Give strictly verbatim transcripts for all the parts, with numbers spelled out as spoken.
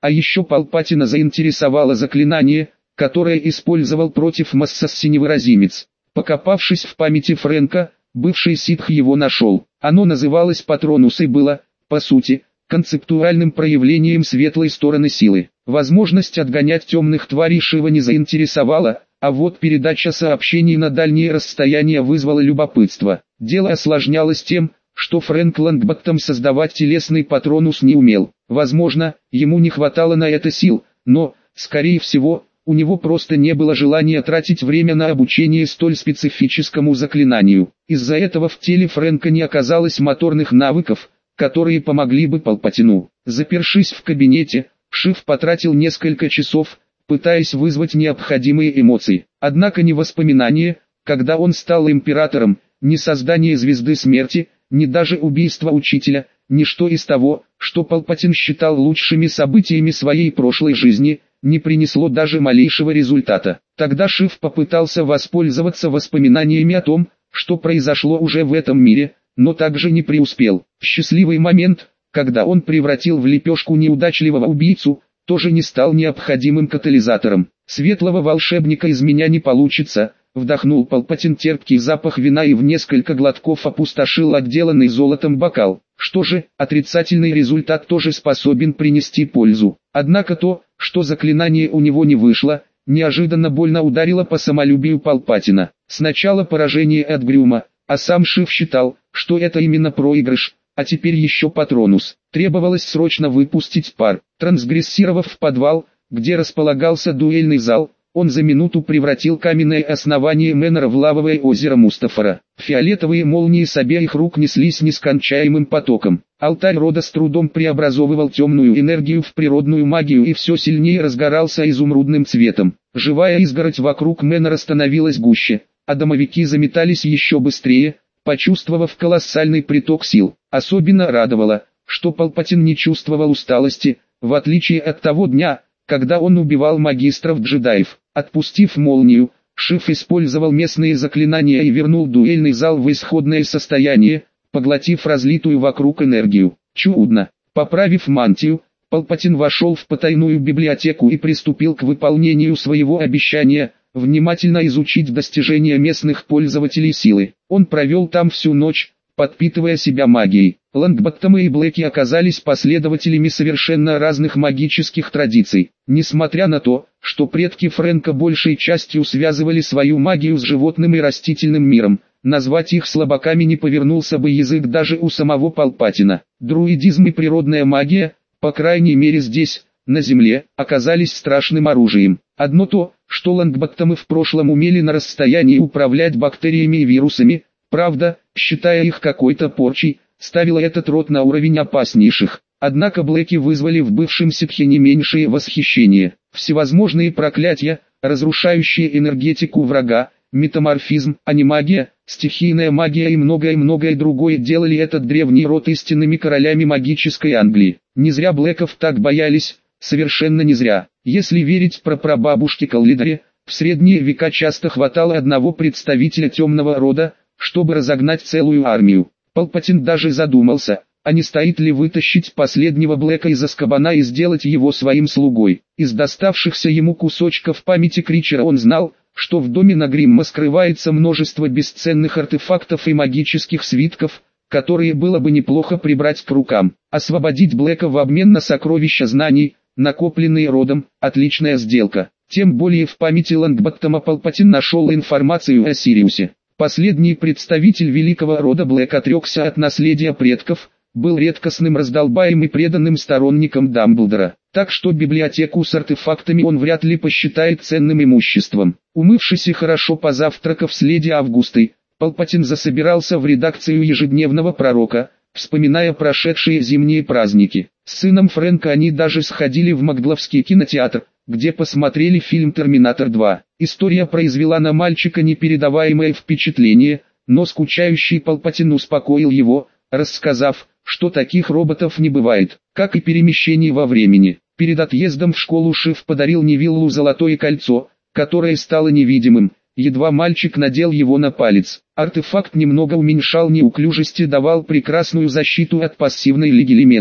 А еще Палпатина заинтересовало заклинание, которое использовал против Массас невыразимец. Покопавшись в памяти Фрэнка, бывший ситх его нашел. Оно называлось Патронус и было, по сути, концептуальным проявлением светлой стороны силы. Возможность отгонять темных тварей Шива не заинтересовала, а вот передача сообщений на дальние расстояния вызвала любопытство. Дело осложнялось тем, что Фрэнк Лонгботтом создавать телесный Патронус не умел. Возможно, ему не хватало на это сил, но, скорее всего, у него просто не было желания тратить время на обучение столь специфическому заклинанию. Из-за этого в теле Фрэнка не оказалось моторных навыков, которые помогли бы Палпатину. Запершись в кабинете, Шив потратил несколько часов, пытаясь вызвать необходимые эмоции. Однако ни воспоминания, когда он стал императором, ни создание Звезды Смерти, ни даже убийство учителя, ничто из того, что Палпатин считал лучшими событиями своей прошлой жизни, не принесло даже малейшего результата. Тогда Шив попытался воспользоваться воспоминаниями о том, что произошло уже в этом мире, но также не преуспел. Счастливый момент, когда он превратил в лепешку неудачливого убийцу, тоже не стал необходимым катализатором. Светлого волшебника из меня не получится, вдохнул Палпатин терпкий запах вина и в несколько глотков опустошил отделанный золотом бокал. Что же, отрицательный результат тоже способен принести пользу. Однако то, что заклинание у него не вышло, неожиданно больно ударило по самолюбию Палпатина. Сначала поражение от Грюма, а сам Шив считал, что это именно проигрыш, а теперь еще Патронус. Требовалось срочно выпустить пар. Трансгрессировав в подвал, где располагался дуэльный зал, он за минуту превратил каменное основание Мэннера в лавовое озеро Мустафара. Фиолетовые молнии с обеих рук неслись нескончаемым потоком. Алтарь рода с трудом преобразовывал темную энергию в природную магию и все сильнее разгорался изумрудным цветом. Живая изгородь вокруг Мэннера становилась гуще, а домовики заметались еще быстрее, почувствовав колоссальный приток сил. Особенно радовало, что Палпатин не чувствовал усталости, в отличие от того дня, когда он убивал магистров-джедаев. Отпустив молнию, Шив использовал местные заклинания и вернул дуэльный зал в исходное состояние, поглотив разлитую вокруг энергию. Чудно! Поправив мантию, Палпатин вошел в потайную библиотеку и приступил к выполнению своего обещания, внимательно изучить достижения местных пользователей силы. Он провел там всю ночь, подпитывая себя магией. Лонгботтомы и Блэки оказались последователями совершенно разных магических традиций. Несмотря на то, что предки Фрэнка большей частью связывали свою магию с животным и растительным миром, назвать их слабаками не повернулся бы язык даже у самого Палпатина. Друидизм и природная магия, по крайней мере здесь, на Земле, оказались страшным оружием. Одно то, что лонгботтомы в прошлом умели на расстоянии управлять бактериями и вирусами, правда, считая их какой-то порчей, ставило этот род на уровень опаснейших. Однако Блэки вызвали в бывшем ситхе не меньшее восхищение. Всевозможные проклятия, разрушающие энергетику врага, метаморфизм, анимагия, стихийная магия и многое-многое другое делали этот древний род истинными королями магической Англии. Не зря Блэков так боялись, совершенно не зря. Если верить прапрабабушке Каллидре, в средние века часто хватало одного представителя темного рода, чтобы разогнать целую армию. Палпатин даже задумался, а не стоит ли вытащить последнего Блэка из Азкабана и сделать его своим слугой. Из доставшихся ему кусочков памяти Кричера он знал, что в доме Нагримма скрывается множество бесценных артефактов и магических свитков, которые было бы неплохо прибрать к рукам. Освободить Блэка в обмен на сокровища знаний, накопленные родом, отличная сделка. Тем более в памяти Лонгботтома Палпатин нашел информацию о Сириусе. Последний представитель великого рода Блэк отрекся от наследия предков, был редкостным раздолбаем и преданным сторонником Дамблдора, так что библиотеку с артефактами он вряд ли посчитает ценным имуществом. Умывшись и хорошо позавтракав с леди Августой, Палпатин засобирался в редакцию ежедневного пророка, вспоминая прошедшие зимние праздники. С сыном Фрэнка они даже сходили в Макдловский кинотеатр, где посмотрели фильм «Терминатор два». История произвела на мальчика непередаваемое впечатление, но скучающий Палпатин успокоил его, рассказав, что таких роботов не бывает, как и перемещений во времени. Перед отъездом в школу Шив подарил Невиллу золотое кольцо, которое стало невидимым, едва мальчик надел его на палец. Артефакт немного уменьшал неуклюжесть и давал прекрасную защиту от пассивной легилименции.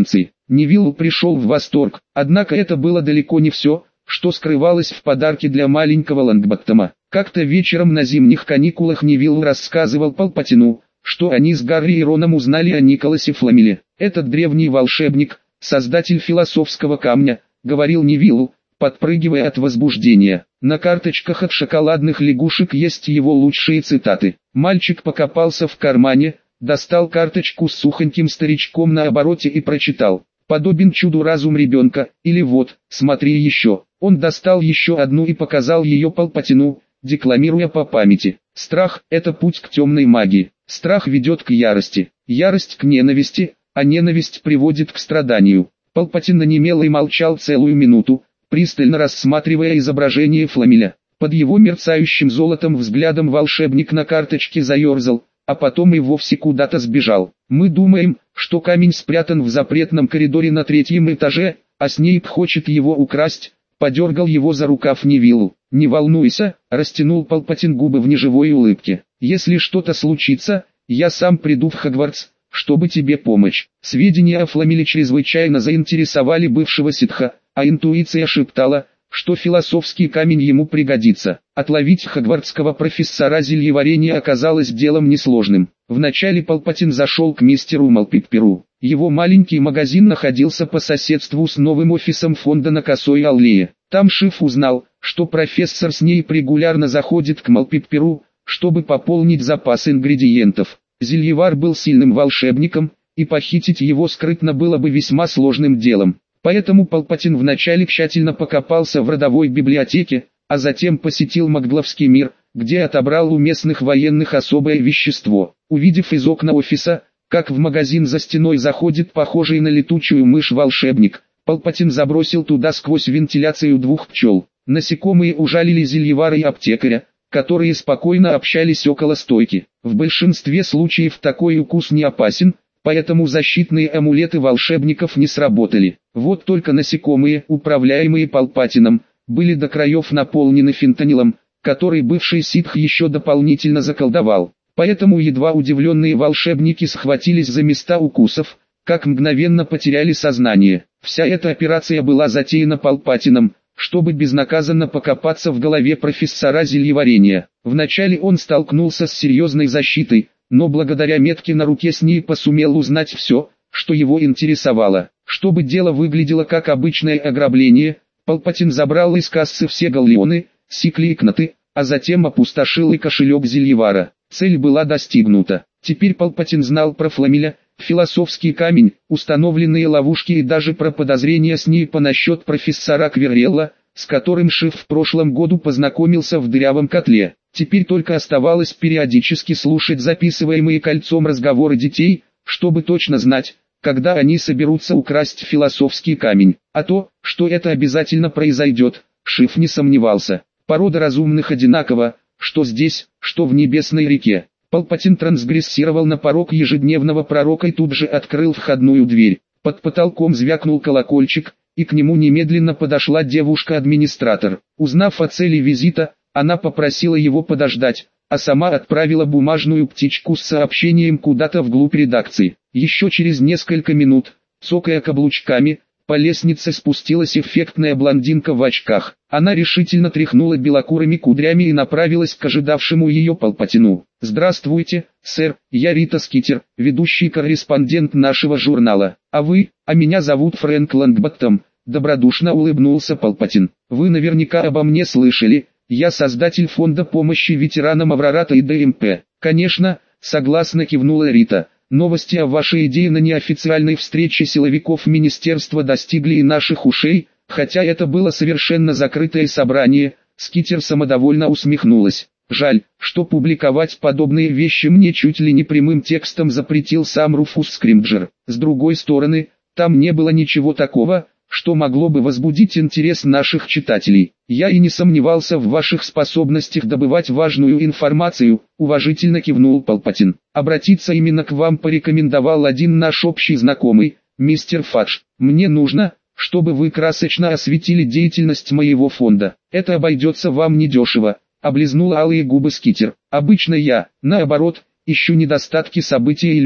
Невилл пришел в восторг, однако это было далеко не все, что скрывалось в подарке для маленького Лонгботтома. Как-то вечером на зимних каникулах Невилл рассказывал Палпатину, что они с Гарри и Роном узнали о Николасе Фламеле. Этот древний волшебник, создатель философского камня, говорил Невиллу, подпрыгивая от возбуждения. На карточках от шоколадных лягушек есть его лучшие цитаты. Мальчик покопался в кармане, достал карточку с сухоньким старичком на обороте и прочитал: «Подобен чуду разум ребенка», или «Вот, смотри еще». Он достал еще одну и показал ее Палпатину, декламируя по памяти: «Страх – это путь к темной магии. Страх ведет к ярости, ярость к ненависти, а ненависть приводит к страданию». Палпатин онемел и молчал целую минуту, пристально рассматривая изображение Фламеля. Под его мерцающим золотом взглядом волшебник на карточке заерзал, а потом и вовсе куда-то сбежал. «Мы думаем, что камень спрятан в запретном коридоре на третьем этаже, а Снейп хочет его украсть», — подергал его за рукав Невиллу. «Не волнуйся», — растянул Палпатин губы в неживой улыбке. «Если что-то случится, я сам приду в Хогвартс, чтобы тебе помочь». Сведения о Фламеле чрезвычайно заинтересовали бывшего ситха, а интуиция шептала, что философский камень ему пригодится. Отловить хогвартского профессора зельеварения оказалось делом несложным. Вначале Палпатин зашел к мистеру Малпипперу. Его маленький магазин находился по соседству с новым офисом фонда на Косой аллее. Там Шиф узнал, что профессор Снейп регулярно заходит к Малпипперу, чтобы пополнить запас ингредиентов. Зельевар был сильным волшебником, и похитить его скрытно было бы весьма сложным делом. Поэтому Палпатин вначале тщательно покопался в родовой библиотеке, а затем посетил Макгловский мир, где отобрал у местных военных особое вещество. Увидев из окна офиса, как в магазин за стеной заходит похожий на летучую мышь волшебник, Палпатин забросил туда сквозь вентиляцию двух пчел. Насекомые ужалили зельевара и аптекаря, которые спокойно общались около стойки. В большинстве случаев такой укус не опасен, поэтому защитные амулеты волшебников не сработали. Вот только насекомые, управляемые Палпатином, были до краев наполнены фентанилом, который бывший ситх еще дополнительно заколдовал. Поэтому едва удивленные волшебники схватились за места укусов, как мгновенно потеряли сознание. Вся эта операция была затеяна Палпатином, чтобы безнаказанно покопаться в голове профессора зельеварения. Вначале он столкнулся с серьезной защитой, но благодаря метке на руке Снейпа сумел узнать все, что его интересовало. Чтобы дело выглядело как обычное ограбление, Палпатин забрал из кассы все галлеоны, сикли и кноты, а затем опустошил и кошелек зельевара. Цель была достигнута. Теперь Палпатин знал про Фламеля, философский камень, установленные ловушки и даже про подозрения Снейпа насчет профессора Квиррелла, с которым Шиф в прошлом году познакомился в дырявом котле. Теперь только оставалось периодически слушать записываемые кольцом разговоры детей, чтобы точно знать, когда они соберутся украсть философский камень. А то, что это обязательно произойдет, Шиф не сомневался. Порода разумных одинакова, что здесь, что в Небесной реке. Палпатин трансгрессировал на порог ежедневного пророка и тут же открыл входную дверь. Под потолком звякнул колокольчик, и к нему немедленно подошла девушка-администратор. Узнав о цели визита, она попросила его подождать, а сама отправила бумажную птичку с сообщением куда-то вглубь редакции. Еще через несколько минут, цокая каблучками, по лестнице спустилась эффектная блондинка в очках. Она решительно тряхнула белокурыми кудрями и направилась к ожидавшему ее Палпатину. «Здравствуйте, сэр, я Рита Скитер, ведущий корреспондент нашего журнала. А вы, а меня зовут Фрэнк Лонгботтом», — добродушно улыбнулся Палпатин. «Вы наверняка обо мне слышали, я создатель фонда помощи ветеранам Аврората и ДМП». «Конечно», — согласно кивнула Рита. «Новости о вашей идее на неофициальной встрече силовиков министерства достигли и наших ушей, хотя это было совершенно закрытое собрание». Скитер самодовольно усмехнулась. «Жаль, что публиковать подобные вещи мне чуть ли не прямым текстом запретил сам Руфус Скримджер. С другой стороны, там не было ничего такого, что могло бы возбудить интерес наших читателей. Я и не сомневался в ваших способностях добывать важную информацию», — уважительно кивнул Палпатин. «Обратиться именно к вам порекомендовал один наш общий знакомый, мистер Фадж. Мне нужно, чтобы вы красочно осветили деятельность моего фонда. Это обойдется вам недешево», — облизнула алые губы Скитер. «Обычно я, наоборот, ищу недостатки событий и людей.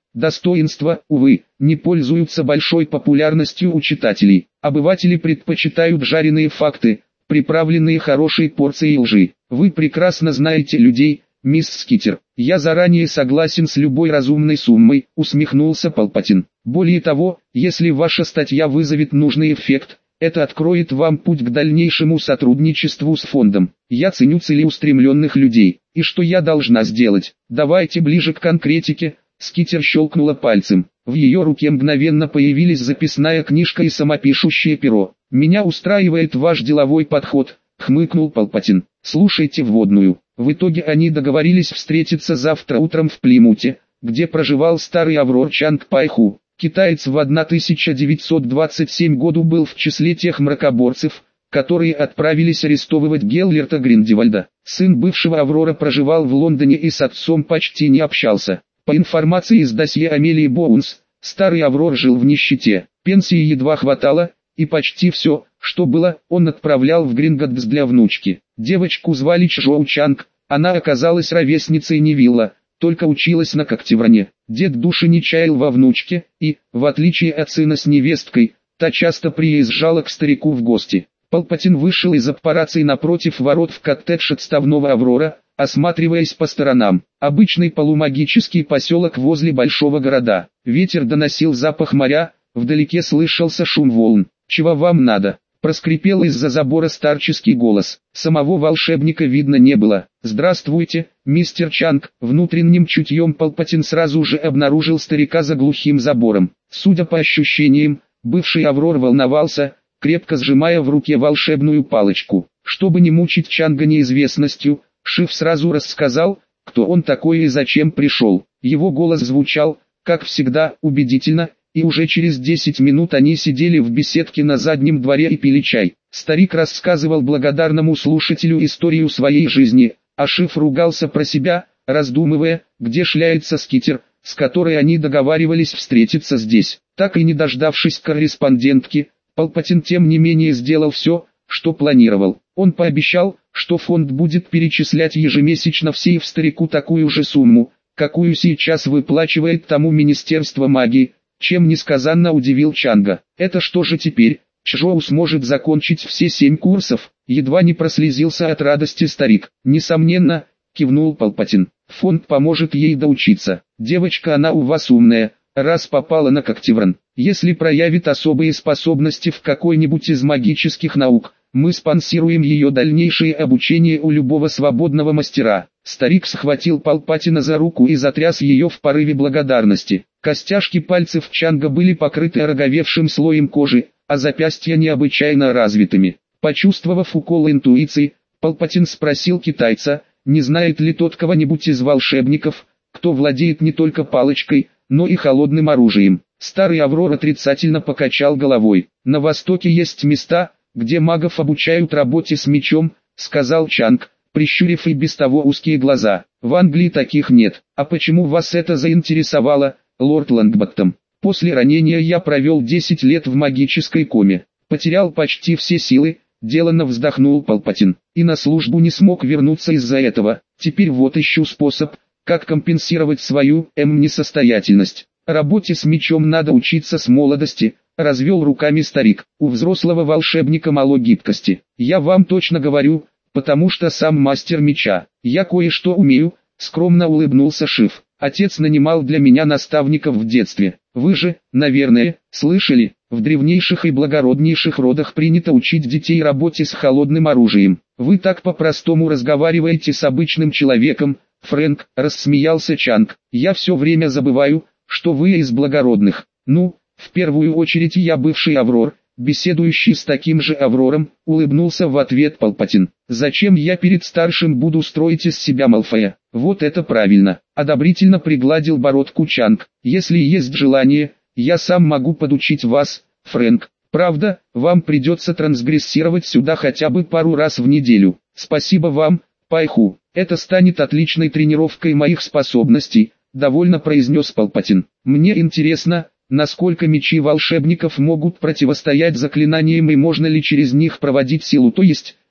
Достоинства, увы, не пользуются большой популярностью у читателей. Обыватели предпочитают жареные факты, приправленные хорошей порцией лжи. Вы прекрасно знаете людей, мисс Скитер. Я заранее согласен с любой разумной суммой, усмехнулся Палпатин. Более того, если ваша статья вызовет нужный эффект, это откроет вам путь к дальнейшему сотрудничеству с фондом. Я ценю целеустремленных людей. И что я должна сделать? Давайте ближе к конкретике. Скитер щелкнула пальцем. В ее руке мгновенно появились записная книжка и самопишущее перо. «Меня устраивает ваш деловой подход», — хмыкнул Палпатин. «Слушайте вводную». В итоге они договорились встретиться завтра утром в Плимуте, где проживал старый Аврор Чанг Пайху. Китаец в тысяча девятьсот двадцать седьмом году был в числе тех мракоборцев, которые отправились арестовывать Геллерта Гриндевальда. Сын бывшего Аврора проживал в Лондоне и с отцом почти не общался. По информации из досье Амелии Боунс, старый Аврор жил в нищете, пенсии едва хватало, и почти все, что было, он отправлял в Гринготс для внучки. Девочку звали Чжоу Чанг, она оказалась ровесницей Невилла, только училась на Когтевране. Дед души не чаял во внучке, и, в отличие от сына с невесткой, та часто приезжала к старику в гости. Палпатин вышел из аппарации напротив ворот в коттедж отставного Аврора, осматриваясь по сторонам. Обычный полумагический поселок возле большого города. Ветер доносил запах моря, вдалеке слышался шум волн. «Чего вам надо?» — проскрипел из-за забора старческий голос. Самого волшебника видно не было. «Здравствуйте, мистер Чанг». Внутренним чутьем Палпатин сразу же обнаружил старика за глухим забором. Судя по ощущениям, бывший Аврор волновался, крепко сжимая в руке волшебную палочку. Чтобы не мучить Чанга неизвестностью, Шиф сразу рассказал, кто он такой и зачем пришел. Его голос звучал, как всегда, убедительно, и уже через десять минут они сидели в беседке на заднем дворе и пили чай. Старик рассказывал благодарному слушателю историю своей жизни, а Шиф ругался про себя, раздумывая, где шляется Скитер, с которой они договаривались встретиться здесь. Так и не дождавшись корреспондентки, Палпатин тем не менее сделал все, что планировал. Он пообещал, что фонд будет перечислять ежемесячно в сейф старику такую же сумму, какую сейчас выплачивает тому Министерство магии, чем несказанно удивил Чанга. «Это что же теперь, Чжоу сможет закончить все семь курсов?» Едва не прослезился от радости старик. «Несомненно», — кивнул Палпатин, — «фонд поможет ей доучиться. Девочка она у вас умная, раз попала на Когтевран. Если проявит особые способности в какой-нибудь из магических наук, мы спонсируем ее дальнейшее обучение у любого свободного мастера». Старик схватил Палпатина за руку и затряс ее в порыве благодарности. Костяшки пальцев Чанга были покрыты ороговевшим слоем кожи, а запястья необычайно развитыми. Почувствовав укол интуиции, Палпатин спросил китайца, не знает ли тот кого-нибудь из волшебников, кто владеет не только палочкой, но и холодным оружием. Старый Аврор отрицательно покачал головой. «На востоке есть места, где магов обучают работе с мечом», — сказал Чанг, прищурив и без того узкие глаза. «В Англии таких нет. А почему вас это заинтересовало, лорд Лонгботтом?» «После ранения я провел десять лет в магической коме. Потерял почти все силы», — деланно вздохнул Палпатин. «И на службу не смог вернуться из-за этого. Теперь вот ищу способ, как компенсировать свою, эм, несостоятельность. Работе с мечом надо учиться с молодости», — развел руками старик. «У взрослого волшебника мало гибкости. Я вам точно говорю, потому что сам мастер меча. Я кое-что умею», — скромно улыбнулся Шиф. «Отец нанимал для меня наставников в детстве. Вы же, наверное, слышали, в древнейших и благороднейших родах принято учить детей работе с холодным оружием. Вы так по-простому разговариваете с обычным человеком, Фрэнк», — рассмеялся Чанг. «Я все время забываю, что вы из благородных. Ну, в первую очередь я бывший Аврор, беседующий с таким же Аврором», — улыбнулся в ответ Палпатин. «Зачем я перед старшим буду строить из себя Малфоя?» «Вот это правильно», — одобрительно пригладил бородку Чанг. «Если есть желание, я сам могу подучить вас, Фрэнк. Правда, вам придется трансгрессировать сюда хотя бы пару раз в неделю. Спасибо вам, Пайху. Это станет отличной тренировкой моих способностей», — довольно произнес Палпатин. «Мне интересно, насколько мечи волшебников могут противостоять заклинаниям и можно ли через них проводить силу, то есть,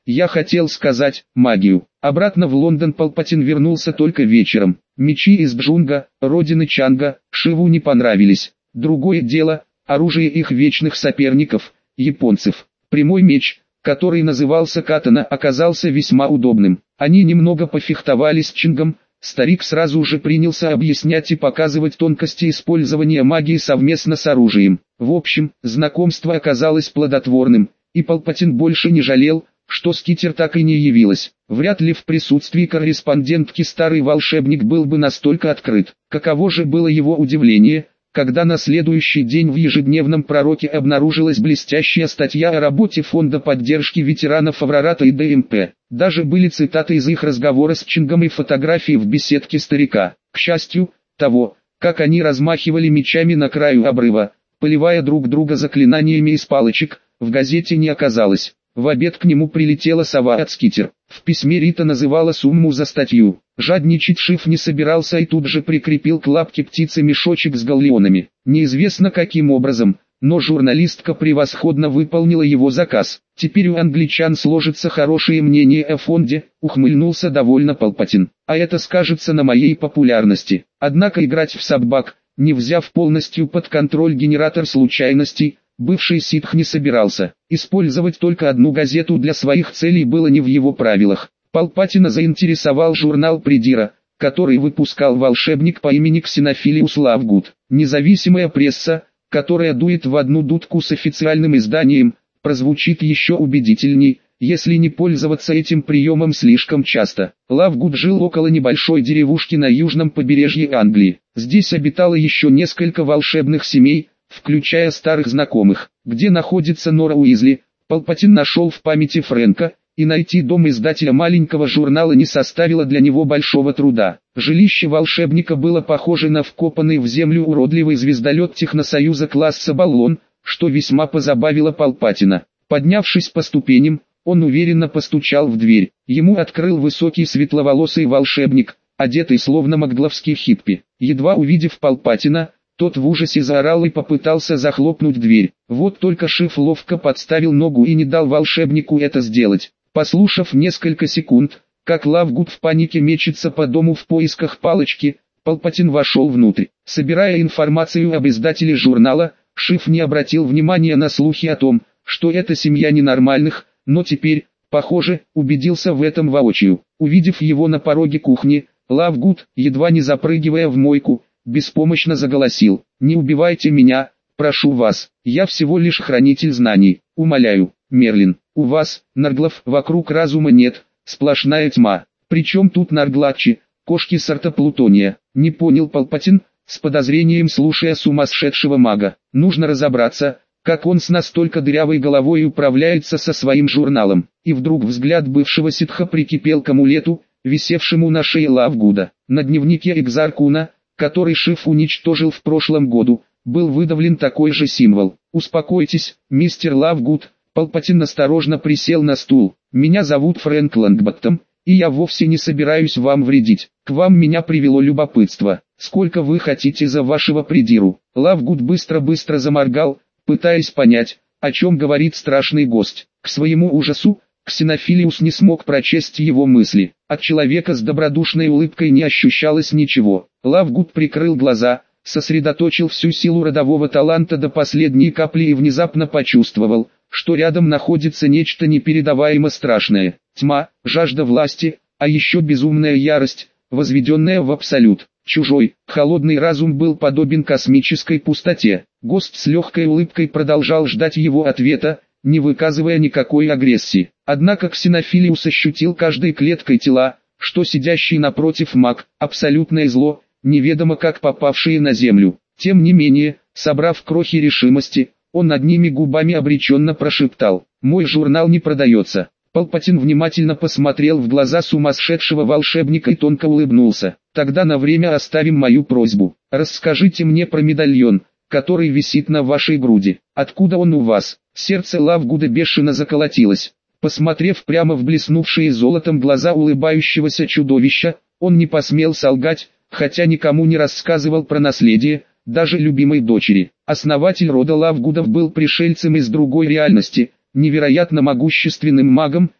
Я хотел сказать, магию. Обратно в Лондон Палпатин вернулся только вечером. Мечи из Джунга, родины Чанга, Шиву не понравились. Другое дело, оружие их вечных соперников, японцев. Прямой меч, который назывался катана, оказался весьма удобным. Они немного пофехтовали с Чингом. Старик сразу же принялся объяснять и показывать тонкости использования магии совместно с оружием. В общем, знакомство оказалось плодотворным, и Палпатин больше не жалел, что Скитер так и не явилась. Вряд ли в присутствии корреспондентки старый волшебник был бы настолько открыт. Каково же было его удивление, когда на следующий день в ежедневном пророке обнаружилась блестящая статья о работе фонда поддержки ветеранов Аврората и ДМП. Даже были цитаты из их разговора с Чингом и фотографии в беседке старика. К счастью, того, как они размахивали мечами на краю обрыва, поливая друг друга заклинаниями из палочек, в газете не оказалось. В обед к нему прилетела сова от Скитер. В письме Рита называла сумму за статью. Жадничать Шиф не собирался и тут же прикрепил к лапке птицы мешочек с галлеонами. Неизвестно каким образом, но журналистка превосходно выполнила его заказ. Теперь у англичан сложится хорошее мнение о фонде, ухмыльнулся довольно Палпатин. А это скажется на моей популярности. Однако играть в собак, не взяв полностью под контроль генератор случайностей, бывший ситх не собирался. Использовать только одну газету для своих целей было не в его правилах. Палпатина заинтересовал журнал «Придира», который выпускал волшебник по имени Ксенофилиус Лавгуд. Независимая пресса, которая дует в одну дудку с официальным изданием, прозвучит еще убедительней, если не пользоваться этим приемом слишком часто. Лавгуд жил около небольшой деревушки на южном побережье Англии. Здесь обитало еще несколько волшебных семей, включая старых знакомых. Где находится Нора Уизли, Палпатин нашел в памяти Фрэнка, и найти дом издателя маленького журнала не составило для него большого труда. Жилище волшебника было похоже на вкопанный в землю уродливый звездолет Техносоюза класса «Баллон», что весьма позабавило Палпатина. Поднявшись по ступеням, он уверенно постучал в дверь. Ему открыл высокий светловолосый волшебник, одетый словно магловский хиппи. Едва увидев Палпатина, тот в ужасе заорал и попытался захлопнуть дверь. Вот только Шиф ловко подставил ногу и не дал волшебнику это сделать. Послушав несколько секунд, как Лавгуд в панике мечется по дому в поисках палочки, Палпатин вошел внутрь. Собирая информацию об издателе журнала, Шиф не обратил внимания на слухи о том, что это семья ненормальных, но теперь, похоже, убедился в этом воочию. Увидев его на пороге кухни, Лавгуд, едва не запрыгивая в мойку, беспомощно заголосил: «Не убивайте меня, прошу вас, я всего лишь хранитель знаний, умоляю, Мерлин, у вас, нарглов, вокруг разума нет, сплошная тьма. Причем тут нарглачи, кошки сорта Плутония?» Не понял Палпатин, с подозрением слушая сумасшедшего мага. Нужно разобраться, как он с настолько дырявой головой управляется со своим журналом. И вдруг взгляд бывшего ситха прикипел к амулету, висевшему на шее Лавгуда. На дневнике Экзаркуна, который Шиф уничтожил в прошлом году, был выдавлен такой же символ. «Успокойтесь, мистер Лавгуд», Палпатин осторожно присел на стул. «Меня зовут Фрэнк Лонгботтом, и я вовсе не собираюсь вам вредить. К вам меня привело любопытство. Сколько вы хотите за вашего придиру?» Лавгуд быстро-быстро заморгал, пытаясь понять, о чем говорит страшный гость. К своему ужасу, Ксенофилиус не смог прочесть его мысли. От человека с добродушной улыбкой не ощущалось ничего. Лавгуд прикрыл глаза, сосредоточил всю силу родового таланта до последней капли и внезапно почувствовал, что рядом находится нечто непередаваемо страшное. Тьма, жажда власти, а еще безумная ярость, возведенная в абсолют. Чужой, холодный разум был подобен космической пустоте. Гость с легкой улыбкой продолжал ждать его ответа, не выказывая никакой агрессии. Однако Ксенофилиус ощутил каждой клеткой тела, что сидящий напротив маг, абсолютное зло, неведомо как попавшие на землю. Тем не менее, собрав крохи решимости, он над ними губами обреченно прошептал: «Мой журнал не продается». Палпатин внимательно посмотрел в глаза сумасшедшего волшебника и тонко улыбнулся. «Тогда на время оставим мою просьбу. Расскажите мне про медальон, который висит на вашей груди. Откуда он у вас?» Сердце Лавгуда бешено заколотилось. Посмотрев прямо в блеснувшие золотом глаза улыбающегося чудовища, он не посмел солгать, хотя никому не рассказывал про наследие, даже любимой дочери. Основатель рода Лавгудов был пришельцем из другой реальности, невероятно могущественным магом,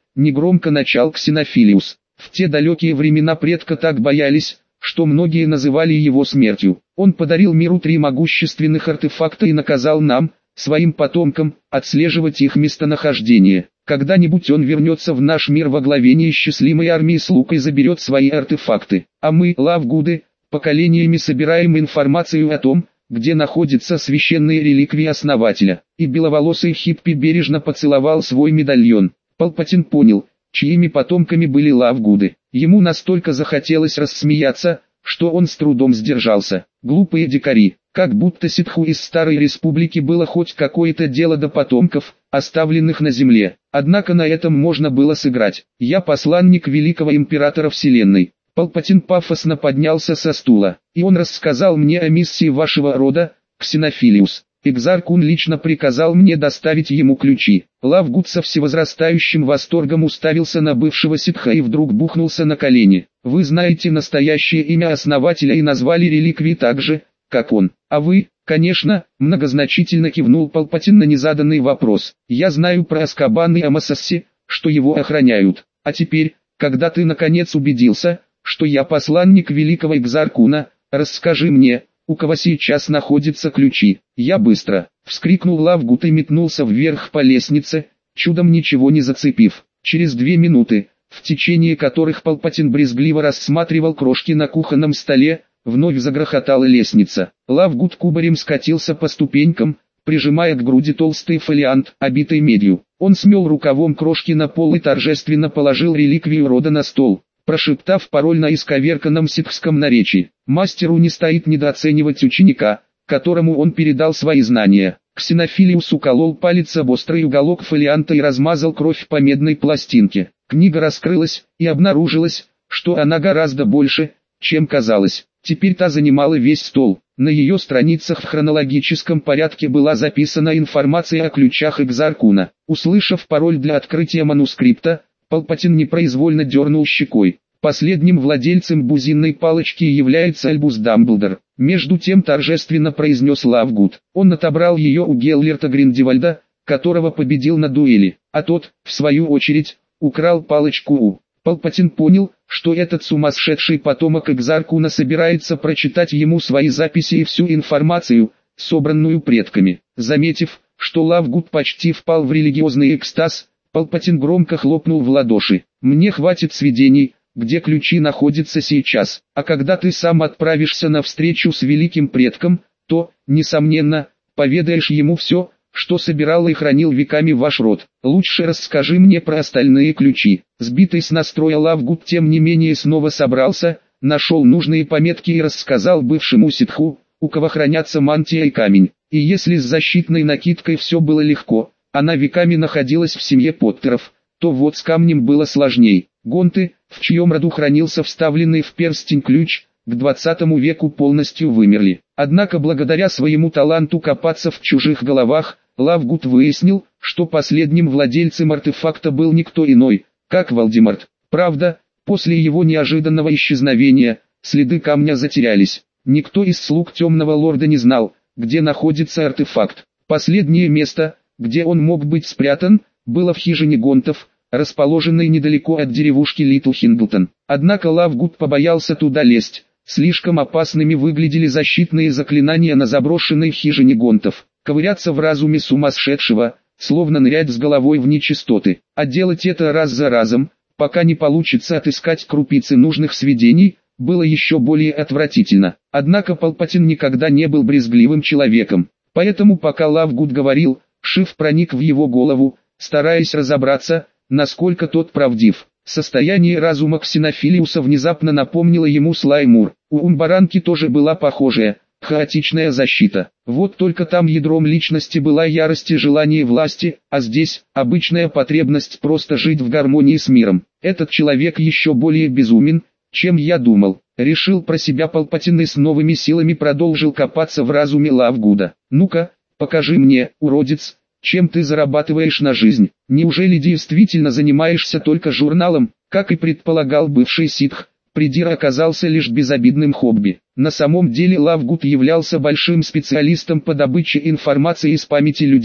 негромко начал Ксенофилиус. В те далекие времена предка так боялись, что многие называли его смертью. Он подарил миру три могущественных артефакта и наказал нам, своим потомкам, отслеживать их местонахождение. Когда-нибудь он вернется в наш мир во главе неисчислимой армии слуг и заберет свои артефакты. А мы, Лавгуды, поколениями собираем информацию о том, где находятся священные реликвии основателя. И беловолосый хиппи бережно поцеловал свой медальон. Палпатин понял, чьими потомками были Лавгуды. Ему настолько захотелось рассмеяться, что он с трудом сдержался. Глупые дикари, как будто ситху из Старой Республики было хоть какое-то дело до потомков, оставленных на земле. Однако на этом можно было сыграть. Я посланник великого императора Вселенной. Палпатин пафосно поднялся со стула, и он рассказал мне о миссии вашего рода, Ксенофилиус. Экзар-кун лично приказал мне доставить ему ключи. Лавгуд со всевозрастающим восторгом уставился на бывшего ситха и вдруг бухнулся на колени. Вы знаете настоящее имя основателя и назвали реликвии так же, как он. А вы, конечно, многозначительно кивнул Палпатин на незаданный вопрос. Я знаю про Азкабан и Амасасси, что его охраняют. А теперь, когда ты наконец убедился, что я посланник великого Экзар-куна, расскажи мне, у кого сейчас находятся ключи. Я быстро, вскрикнул Лавгуд и метнулся вверх по лестнице, чудом ничего не зацепив. Через две минуты, в течение которых Палпатин брезгливо рассматривал крошки на кухонном столе, вновь загрохотала лестница. Лавгуд кубарем скатился по ступенькам, прижимая к груди толстый фолиант, обитый медью. Он смел рукавом крошки на пол и торжественно положил реликвию рода на стол, прошептав пароль на исковерканном ситхском наречии. Мастеру не стоит недооценивать ученика, которому он передал свои знания. Ксенофилиус уколол палец об острый уголок фолианта и размазал кровь по медной пластинке. Книга раскрылась, и обнаружилось, что она гораздо больше, чем казалось. Теперь та занимала весь стол. На ее страницах в хронологическом порядке была записана информация о ключах Экзар-куна. Услышав пароль для открытия манускрипта, Палпатин непроизвольно дернул щекой. Последним владельцем бузинной палочки является Альбус Дамблдор. Между тем торжественно произнес Лавгуд. Он отобрал ее у Геллерта Гриндевальда, которого победил на дуэли. А тот, в свою очередь, украл палочку у. Палпатин понял, что этот сумасшедший потомок Экзар-куна собирается прочитать ему свои записи и всю информацию, собранную предками. Заметив, что Лавгуд почти впал в религиозный экстаз, Палпатин громко хлопнул в ладоши. «Мне хватит сведений, где ключи находятся сейчас, а когда ты сам отправишься на встречу с великим предком, то, несомненно, поведаешь ему все, что собирал и хранил веками ваш род. Лучше расскажи мне про остальные ключи». Сбитый с настроя Лавгуд тем не менее снова собрался, нашел нужные пометки и рассказал бывшему ситху, у кого хранятся мантия и камень. И если с защитной накидкой все было легко, она веками находилась в семье Поттеров, то вот с камнем было сложней. Гонты, в чьем роду хранился вставленный в перстень ключ, к двадцатому веку полностью вымерли. Однако благодаря своему таланту копаться в чужих головах, Лавгуд выяснил, что последним владельцем артефакта был никто иной, как Волдеморт. Правда, после его неожиданного исчезновения, следы камня затерялись. Никто из слуг Темного Лорда не знал, где находится артефакт. Последнее место, где он мог быть спрятан, было в хижине Гонтов, расположенной недалеко от деревушки Литл Хиндлтон. Однако Лавгуд побоялся туда лезть, слишком опасными выглядели защитные заклинания на заброшенной хижине Гонтов. Ковыряться в разуме сумасшедшего, словно нырять с головой в нечистоты, а делать это раз за разом, пока не получится отыскать крупицы нужных сведений, было еще более отвратительно. Однако Палпатин никогда не был брезгливым человеком, поэтому пока Лавгуд говорил, Шиф проник в его голову, стараясь разобраться, насколько тот правдив. Состояние разума Ксенофилиуса внезапно напомнило ему Слаймур. У Умбаранки тоже была похожая, хаотичная защита. Вот только там ядром личности была ярость и желание власти, а здесь обычная потребность просто жить в гармонии с миром. Этот человек еще более безумен, чем я думал. Решил про себя Палпатин и с новыми силами продолжил копаться в разуме Лавгуда. «Ну-ка, покажи мне, уродец, чем ты зарабатываешь на жизнь. Неужели действительно занимаешься только журналом?» Как и предполагал бывший ситх, Придир оказался лишь безобидным хобби. На самом деле Лавгуд являлся большим специалистом по добыче информации из памяти людей.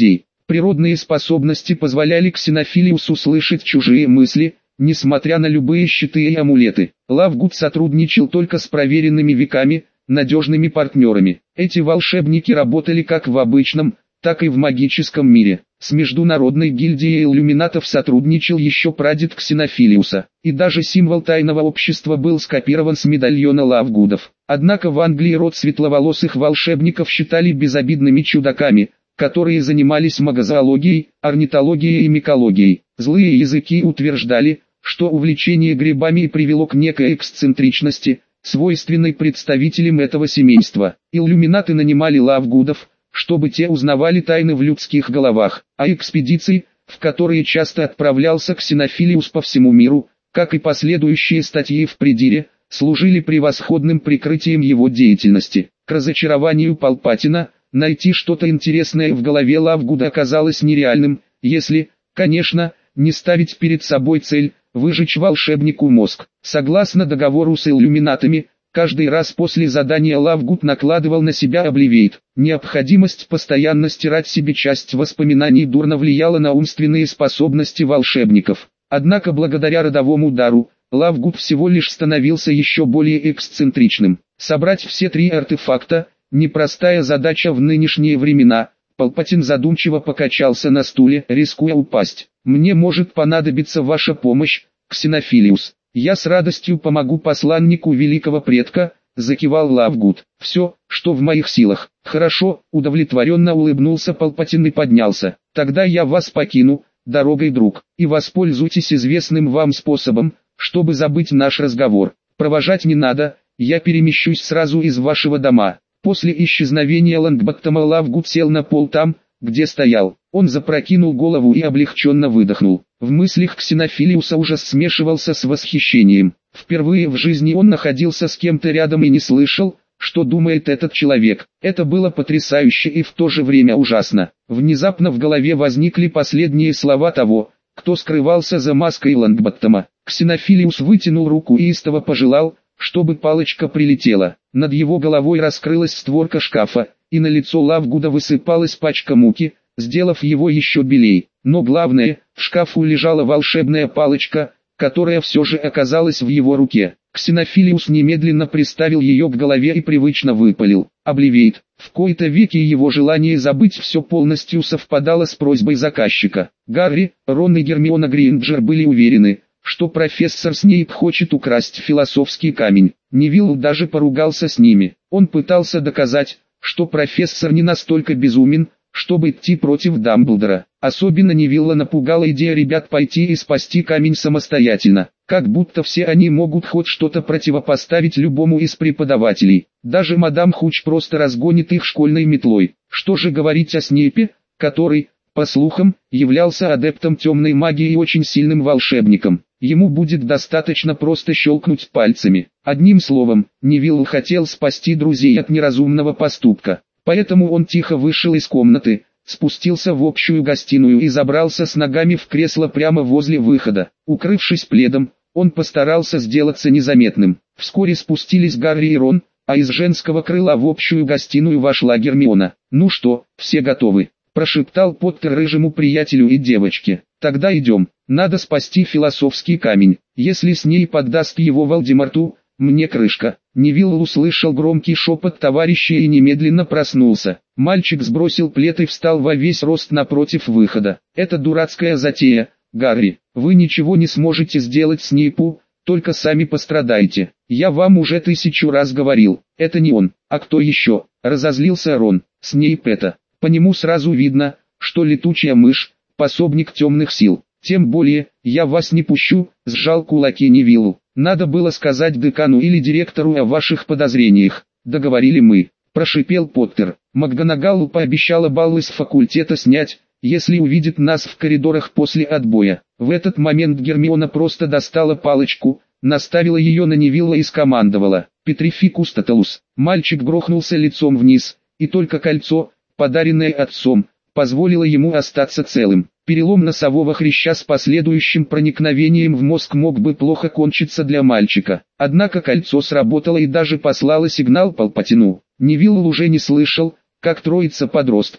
Природные способности позволяли Ксенофилиусу слышать чужие мысли, несмотря на любые щиты и амулеты. Лавгуд сотрудничал только с проверенными веками, надежными партнерами. Эти волшебники работали как в обычном, так и в магическом мире. С международной гильдией иллюминатов сотрудничал еще прадед Ксенофилиуса, и даже символ тайного общества был скопирован с медальона Лавгудов. Однако в Англии род светловолосых волшебников считали безобидными чудаками, которые занимались магозоологией, орнитологией и микологией. Злые языки утверждали, что увлечение грибами и привело к некой эксцентричности, свойственной представителям этого семейства. Иллюминаты нанимали Лавгудов, чтобы те узнавали тайны в людских головах, а экспедиции, в которые часто отправлялся Ксенофилиус по всему миру, как и последующие статьи в Придире, служили превосходным прикрытием его деятельности. К разочарованию Палпатина, найти что-то интересное в голове Лавгуда оказалось нереальным, если, конечно, не ставить перед собой цель – выжечь волшебнику мозг. Согласно договору с иллюминатами, каждый раз после задания Лавгуд накладывал на себя обливейт. Необходимость постоянно стирать себе часть воспоминаний дурно влияла на умственные способности волшебников. Однако благодаря родовому дару, Лавгуд всего лишь становился еще более эксцентричным. Собрать все три артефакта – непростая задача в нынешние времена. Палпатин задумчиво покачался на стуле, рискуя упасть. «Мне может понадобиться ваша помощь, Ксенофилиус. Я с радостью помогу посланнику великого предка», — закивал Лавгуд. «Все, что в моих силах». «Хорошо», — удовлетворенно улыбнулся Палпатин и поднялся. «Тогда я вас покину, дорогой друг, и воспользуйтесь известным вам способом, чтобы забыть наш разговор. Провожать не надо, я перемещусь сразу из вашего дома». После исчезновения Лонгботтома Лавгуд сел на пол там, где стоял. Он запрокинул голову и облегченно выдохнул. В мыслях Ксенофилиуса ужас смешивался с восхищением. Впервые в жизни он находился с кем-то рядом и не слышал, что думает этот человек. Это было потрясающе и в то же время ужасно. Внезапно в голове возникли последние слова того, кто скрывался за маской Лонгботтома. Ксенофилиус вытянул руку и истово пожелал, чтобы палочка прилетела. Над его головой раскрылась створка шкафа, и на лицо Лавгуда высыпалась пачка муки, сделав его еще белей. Но главное, в шкафу лежала волшебная палочка, которая все же оказалась в его руке. Ксенофилиус немедленно приставил ее к голове и привычно выпалил. Обливейт. В кои-то веки его желание забыть все полностью совпадало с просьбой заказчика. Гарри, Рон и Гермиона Грейнджер были уверены, что профессор Снейп хочет украсть философский камень. Невилл даже поругался с ними. Он пытался доказать, что профессор не настолько безумен, чтобы идти против Дамблдора. Особенно Невилла напугала идея ребят пойти и спасти камень самостоятельно. Как будто все они могут хоть что-то противопоставить любому из преподавателей. Даже мадам Хуч просто разгонит их школьной метлой. Что же говорить о Снейпе, который, по слухам, являлся адептом темной магии и очень сильным волшебником. Ему будет достаточно просто щелкнуть пальцами. Одним словом, Невилл хотел спасти друзей от неразумного поступка. Поэтому он тихо вышел из комнаты, спустился в общую гостиную и забрался с ногами в кресло прямо возле выхода. Укрывшись пледом, он постарался сделаться незаметным. Вскоре спустились Гарри и Рон, а из женского крыла в общую гостиную вошла Гермиона. «Ну что, все готовы?» – прошептал Поттер рыжему приятелю и девочке. «Тогда идем. Надо спасти философский камень. Если Снейп поддаст его Волдеморту, мне крышка». Невилл услышал громкий шепот товарища и немедленно проснулся. Мальчик сбросил плед и встал во весь рост напротив выхода. «Это дурацкая затея, Гарри. Вы ничего не сможете сделать Снейпу, только сами пострадаете. Я вам уже тысячу раз говорил, это не он, а кто еще?» Разозлился Рон. «Снейп это. По нему сразу видно, что летучая мышь, пособник темных сил. Тем более, я вас не пущу», — сжал кулаки Невиллу. «Надо было сказать декану или директору о ваших подозрениях. Договорили мы», — прошипел Поттер. «МакГонагалл пообещала баллы с факультета снять, если увидит нас в коридорах после отбоя». В этот момент Гермиона просто достала палочку, наставила ее на Невилла и скомандовала: «Петрификус тоталус». Мальчик грохнулся лицом вниз, и только кольцо, подаренное отцом, позволило ему остаться целым. Перелом носового хряща с последующим проникновением в мозг мог бы плохо кончиться для мальчика. Однако кольцо сработало и даже послало сигнал Палпатину. Невилл уже не слышал, как троица подростков,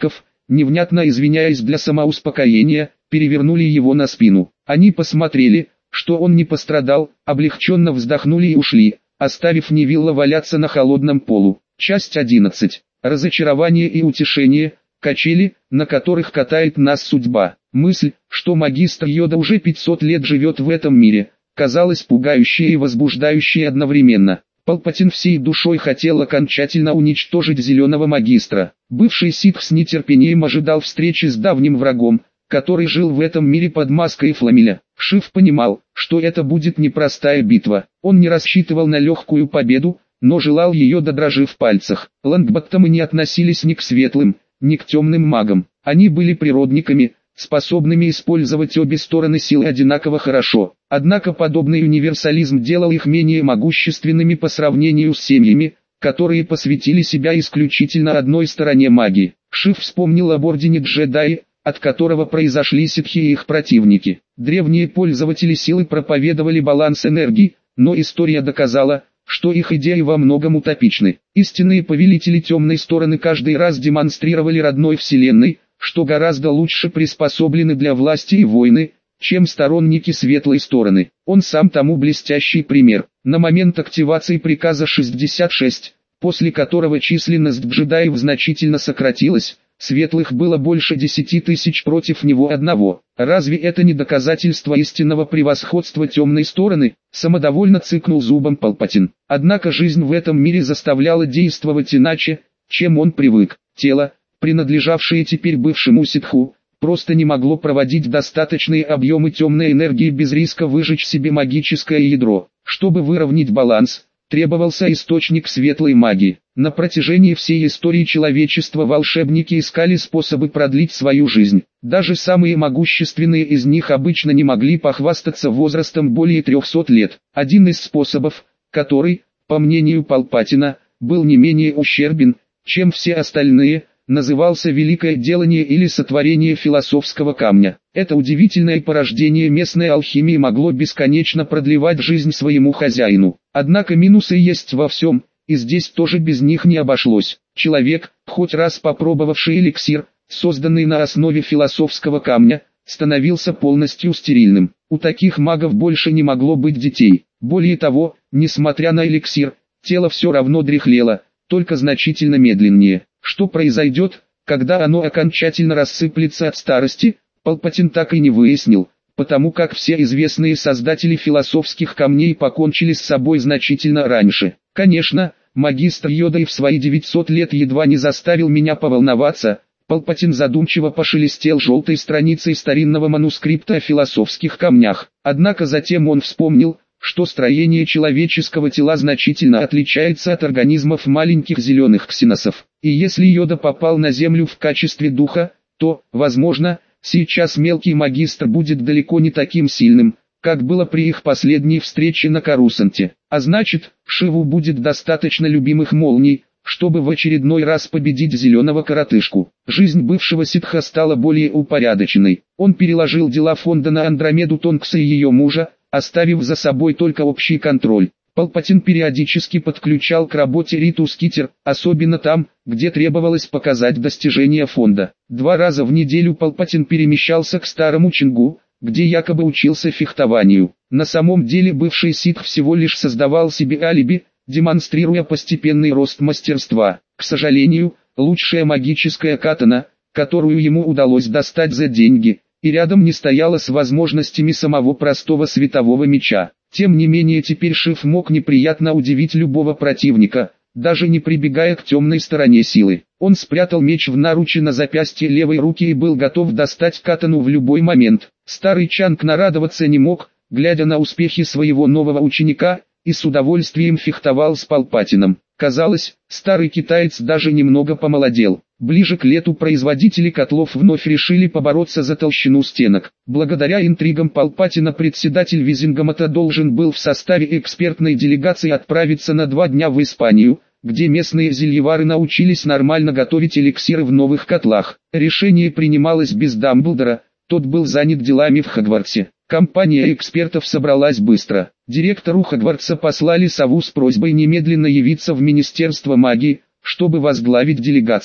невнятно извиняясь для самоуспокоения, перевернули его на спину. Они посмотрели, что он не пострадал, облегченно вздохнули и ушли, оставив Невилла валяться на холодном полу. Часть одиннадцать. Разочарование и утешение, качели, на которых катает нас судьба. Мысль, что магистр Йода уже пятьсот лет живет в этом мире, казалась пугающей и возбуждающей одновременно. Палпатин всей душой хотел окончательно уничтожить зеленого магистра. Бывший ситх с нетерпением ожидал встречи с давним врагом, который жил в этом мире под маской Фламеля. Шиф понимал, что это будет непростая битва. Он не рассчитывал на легкую победу, но желал ее до дрожи в пальцах. Лонгботтомы не относились ни к светлым, ни к темным магам. Они были природниками, способными использовать обе стороны силы одинаково хорошо. Однако подобный универсализм делал их менее могущественными по сравнению с семьями, которые посвятили себя исключительно одной стороне магии. Шиф вспомнил об ордене джедаи, от которого произошли ситхи и их противники. Древние пользователи силы проповедовали баланс энергии, но история доказала, что их идеи во многом утопичны. Истинные повелители темной стороны каждый раз демонстрировали родной вселенной, что гораздо лучше приспособлены для власти и войны, чем сторонники светлой стороны. Он сам тому блестящий пример. На момент активации приказа шестьдесят шесть, после которого численность джедаев значительно сократилась, светлых было больше десяти тысяч против него одного. Разве это не доказательство истинного превосходства темной стороны? Самодовольно цыкнул зубом Палпатин. Однако жизнь в этом мире заставляла действовать иначе, чем он привык. Тело, принадлежавшее теперь бывшему ситху, просто не могло проводить достаточные объемы темной энергии без риска выжечь себе магическое ядро. Чтобы выровнять баланс, требовался источник светлой магии. На протяжении всей истории человечества волшебники искали способы продлить свою жизнь. Даже самые могущественные из них обычно не могли похвастаться возрастом более трехсот лет. Один из способов, который, по мнению Палпатина, был не менее ущербен, чем все остальные, назывался «Великое делание» или «Сотворение философского камня». Это удивительное порождение местной алхимии могло бесконечно продлевать жизнь своему хозяину. Однако минусы есть во всем, и здесь тоже без них не обошлось. Человек, хоть раз попробовавший эликсир, созданный на основе философского камня, становился полностью стерильным. У таких магов больше не могло быть детей. Более того, несмотря на эликсир, тело все равно дряхлело, только значительно медленнее. Что произойдет, когда оно окончательно рассыплется от старости, Палпатин так и не выяснил, потому как все известные создатели философских камней покончили с собой значительно раньше. Конечно, магистр Йода и в свои девятьсот лет едва не заставил меня поволноваться. Палпатин задумчиво пошелестел желтой страницей старинного манускрипта о философских камнях. Однако затем он вспомнил, что строение человеческого тела значительно отличается от организмов маленьких зеленых ксеносов. И если Йода попал на Землю в качестве духа, то, возможно, сейчас мелкий магистр будет далеко не таким сильным, как было при их последней встрече на Карусанте. А значит, Шиву будет достаточно любимых молний, чтобы в очередной раз победить зеленого коротышку. Жизнь бывшего ситха стала более упорядоченной. Он переложил дела фонда на Андромеду Тонкса и ее мужа, оставив за собой только общий контроль. Палпатин периодически подключал к работе Риту Скитер, особенно там, где требовалось показать достижения фонда. Два раза в неделю Палпатин перемещался к Старому Чингу, где якобы учился фехтованию. На самом деле бывший ситх всего лишь создавал себе алиби, демонстрируя постепенный рост мастерства. К сожалению, лучшая магическая катана, которую ему удалось достать за деньги, и рядом не стояла с возможностями самого простого светового меча. Тем не менее теперь Шиф мог неприятно удивить любого противника, даже не прибегая к темной стороне силы. Он спрятал меч в наруче на запястье левой руки и был готов достать катану в любой момент. Старый Чанг нарадоваться не мог, глядя на успехи своего нового ученика, и с удовольствием фехтовал с Палпатином. Казалось, старый китаец даже немного помолодел. Ближе к лету производители котлов вновь решили побороться за толщину стенок. Благодаря интригам Палпатина председатель Визингамата должен был в составе экспертной делегации отправиться на два дня в Испанию, где местные зельевары научились нормально готовить эликсиры в новых котлах. Решение принималось без Дамблдора, тот был занят делами в Хогвартсе. Компания экспертов собралась быстро. Директору Хогвартса послали сову с просьбой немедленно явиться в Министерство магии, чтобы возглавить делегацию.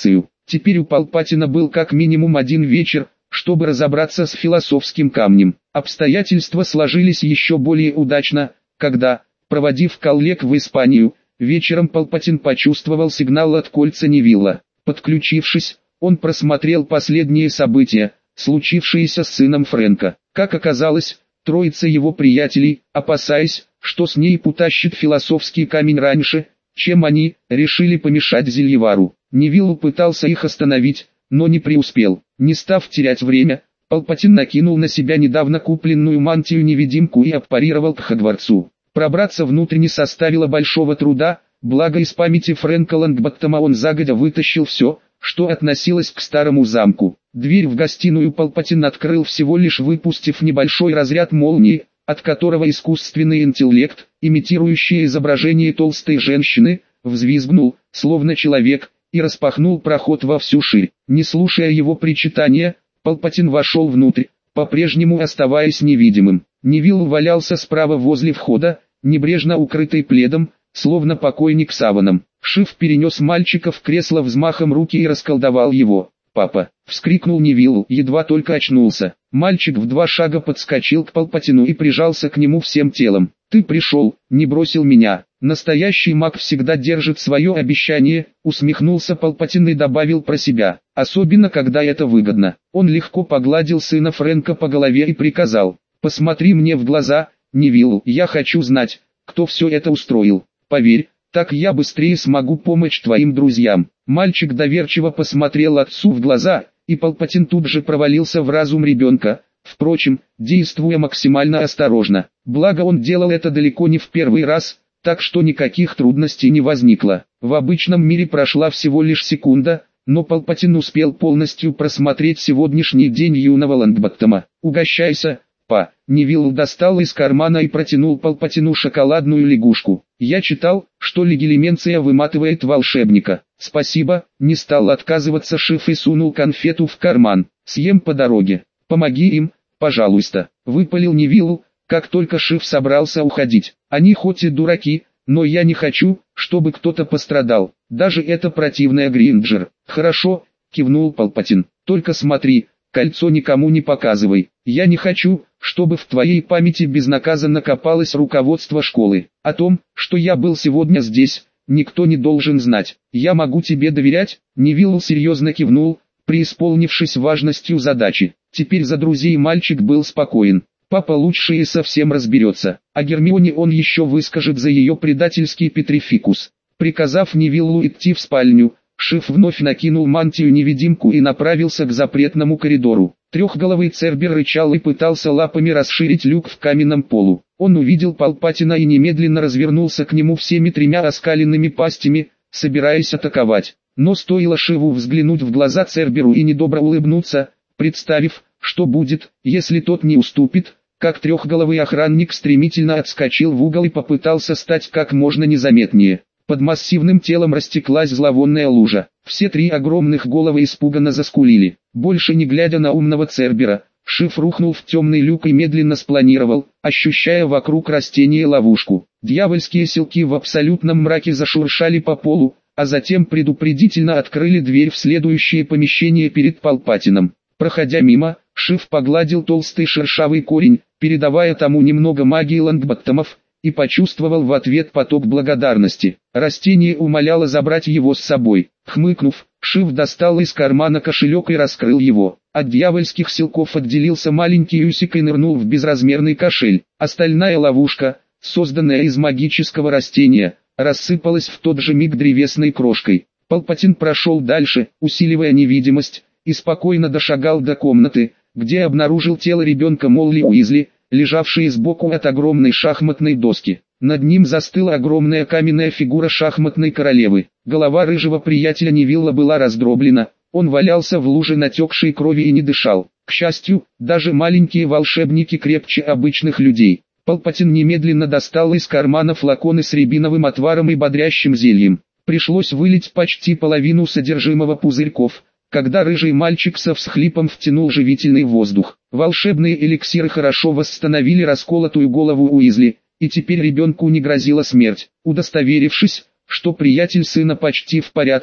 Теперь у Палпатина был как минимум один вечер, чтобы разобраться с философским камнем. Обстоятельства сложились еще более удачно, когда, проводив коллег в Испанию, вечером Палпатин почувствовал сигнал от кольца Невилла. Подключившись, он просмотрел последние события, случившиеся с сыном Фрэнка. Как оказалось, троица его приятелей, опасаясь, что с ней потащит философский камень раньше, чем они, решили помешать Зельевару. Невилл пытался их остановить, но не преуспел. Не став терять время, Палпатин накинул на себя недавно купленную мантию-невидимку и аппарировал к Хогвартсу. Пробраться внутрь не составило большого труда, благо из памяти Фрэнка Лонгботтома он загодя вытащил все, что относилось к старому замку. Дверь в гостиную Палпатин открыл всего лишь выпустив небольшой разряд молнии, от которого искусственный интеллект, имитирующий изображение толстой женщины, взвизгнул, словно человек, и распахнул проход во всю ширь. Не слушая его причитания, Палпатин вошел внутрь, по-прежнему оставаясь невидимым. Невилл валялся справа возле входа, небрежно укрытый пледом, словно покойник саваном. Шиф перенес мальчика в кресло взмахом руки и расколдовал его. «Папа!» — вскрикнул Невилл, едва только очнулся. Мальчик в два шага подскочил к Палпатину и прижался к нему всем телом. «Ты пришел, не бросил меня. Настоящий маг всегда держит свое обещание», — усмехнулся Палпатин и добавил про себя. «Особенно когда это выгодно». Он легко погладил сына Фрэнка по голове и приказал: «Посмотри мне в глаза, Невилл, я хочу знать, кто все это устроил. Поверь, так я быстрее смогу помочь твоим друзьям». Мальчик доверчиво посмотрел отцу в глаза, и Палпатин тут же провалился в разум ребенка, впрочем, действуя максимально осторожно. Благо он делал это далеко не в первый раз, так что никаких трудностей не возникло. В обычном мире прошла всего лишь секунда, но Палпатин успел полностью просмотреть сегодняшний день юного Лонгботтома. «Угощайся, па!» Невилл достал из кармана и протянул Палпатину шоколадную лягушку. «Я читал, что легилименция выматывает волшебника». «Спасибо», не стал отказываться Шиф и сунул конфету в карман. «Съем по дороге. Помоги им, пожалуйста», выпалил Невилл, как только Шиф собрался уходить. «Они хоть и дураки, но я не хочу, чтобы кто-то пострадал, даже эта противная Гринджер». «Хорошо», кивнул Палпатин, «только смотри, кольцо никому не показывай. Я не хочу, чтобы в твоей памяти безнаказанно копалось руководство школы. О том, что я был сегодня здесь, никто не должен знать. Я могу тебе доверять?» Невилл серьезно кивнул, преисполнившись важностью задачи. Теперь за друзей мальчик был спокоен. Папа лучше и совсем разберется, а Гермионе он еще выскажет за ее предательский петрификус. Приказав Невиллу идти в спальню, Шиф вновь накинул мантию-невидимку и направился к запретному коридору. Трехголовый Цербер рычал и пытался лапами расширить люк в каменном полу. Он увидел Палпатина и немедленно развернулся к нему всеми тремя оскаленными пастями, собираясь атаковать. Но стоило Шиву взглянуть в глаза Церберу и недобро улыбнуться, представив, что будет, если тот не уступит, как трехголовый охранник стремительно отскочил в угол и попытался стать как можно незаметнее. Под массивным телом растеклась зловонная лужа. Все три огромных головы испуганно заскулили. Больше не глядя на умного Цербера, Шиф рухнул в темный люк и медленно спланировал, ощущая вокруг растения ловушку. Дьявольские селки в абсолютном мраке зашуршали по полу, а затем предупредительно открыли дверь в следующее помещение перед Палпатином. Проходя мимо, Шиф погладил толстый шершавый корень, передавая тому немного магии Лонгботтомов, и почувствовал в ответ поток благодарности. Растение умоляло забрать его с собой. Хмыкнув, Шиф достал из кармана кошелек и раскрыл его. От дьявольских силков отделился маленький усик и нырнул в безразмерный кошель. Остальная ловушка, созданная из магического растения, рассыпалась в тот же миг древесной крошкой. Палпатин прошел дальше, усиливая невидимость, и спокойно дошагал до комнаты, где обнаружил тело ребенка Молли Уизли, лежавшее сбоку от огромной шахматной доски. Над ним застыла огромная каменная фигура шахматной королевы. Голова рыжего приятеля Невилла была раздроблена, он валялся в луже натекшей крови и не дышал. К счастью, даже маленькие волшебники крепче обычных людей. Палпатин немедленно достал из кармана флаконы с рябиновым отваром и бодрящим зельем. Пришлось вылить почти половину содержимого пузырьков, когда рыжий мальчик со всхлипом втянул живительный воздух. Волшебные эликсиры хорошо восстановили расколотую голову Уизли, и теперь ребенку не грозила смерть. Удостоверившись, что приятель сына почти в порядке,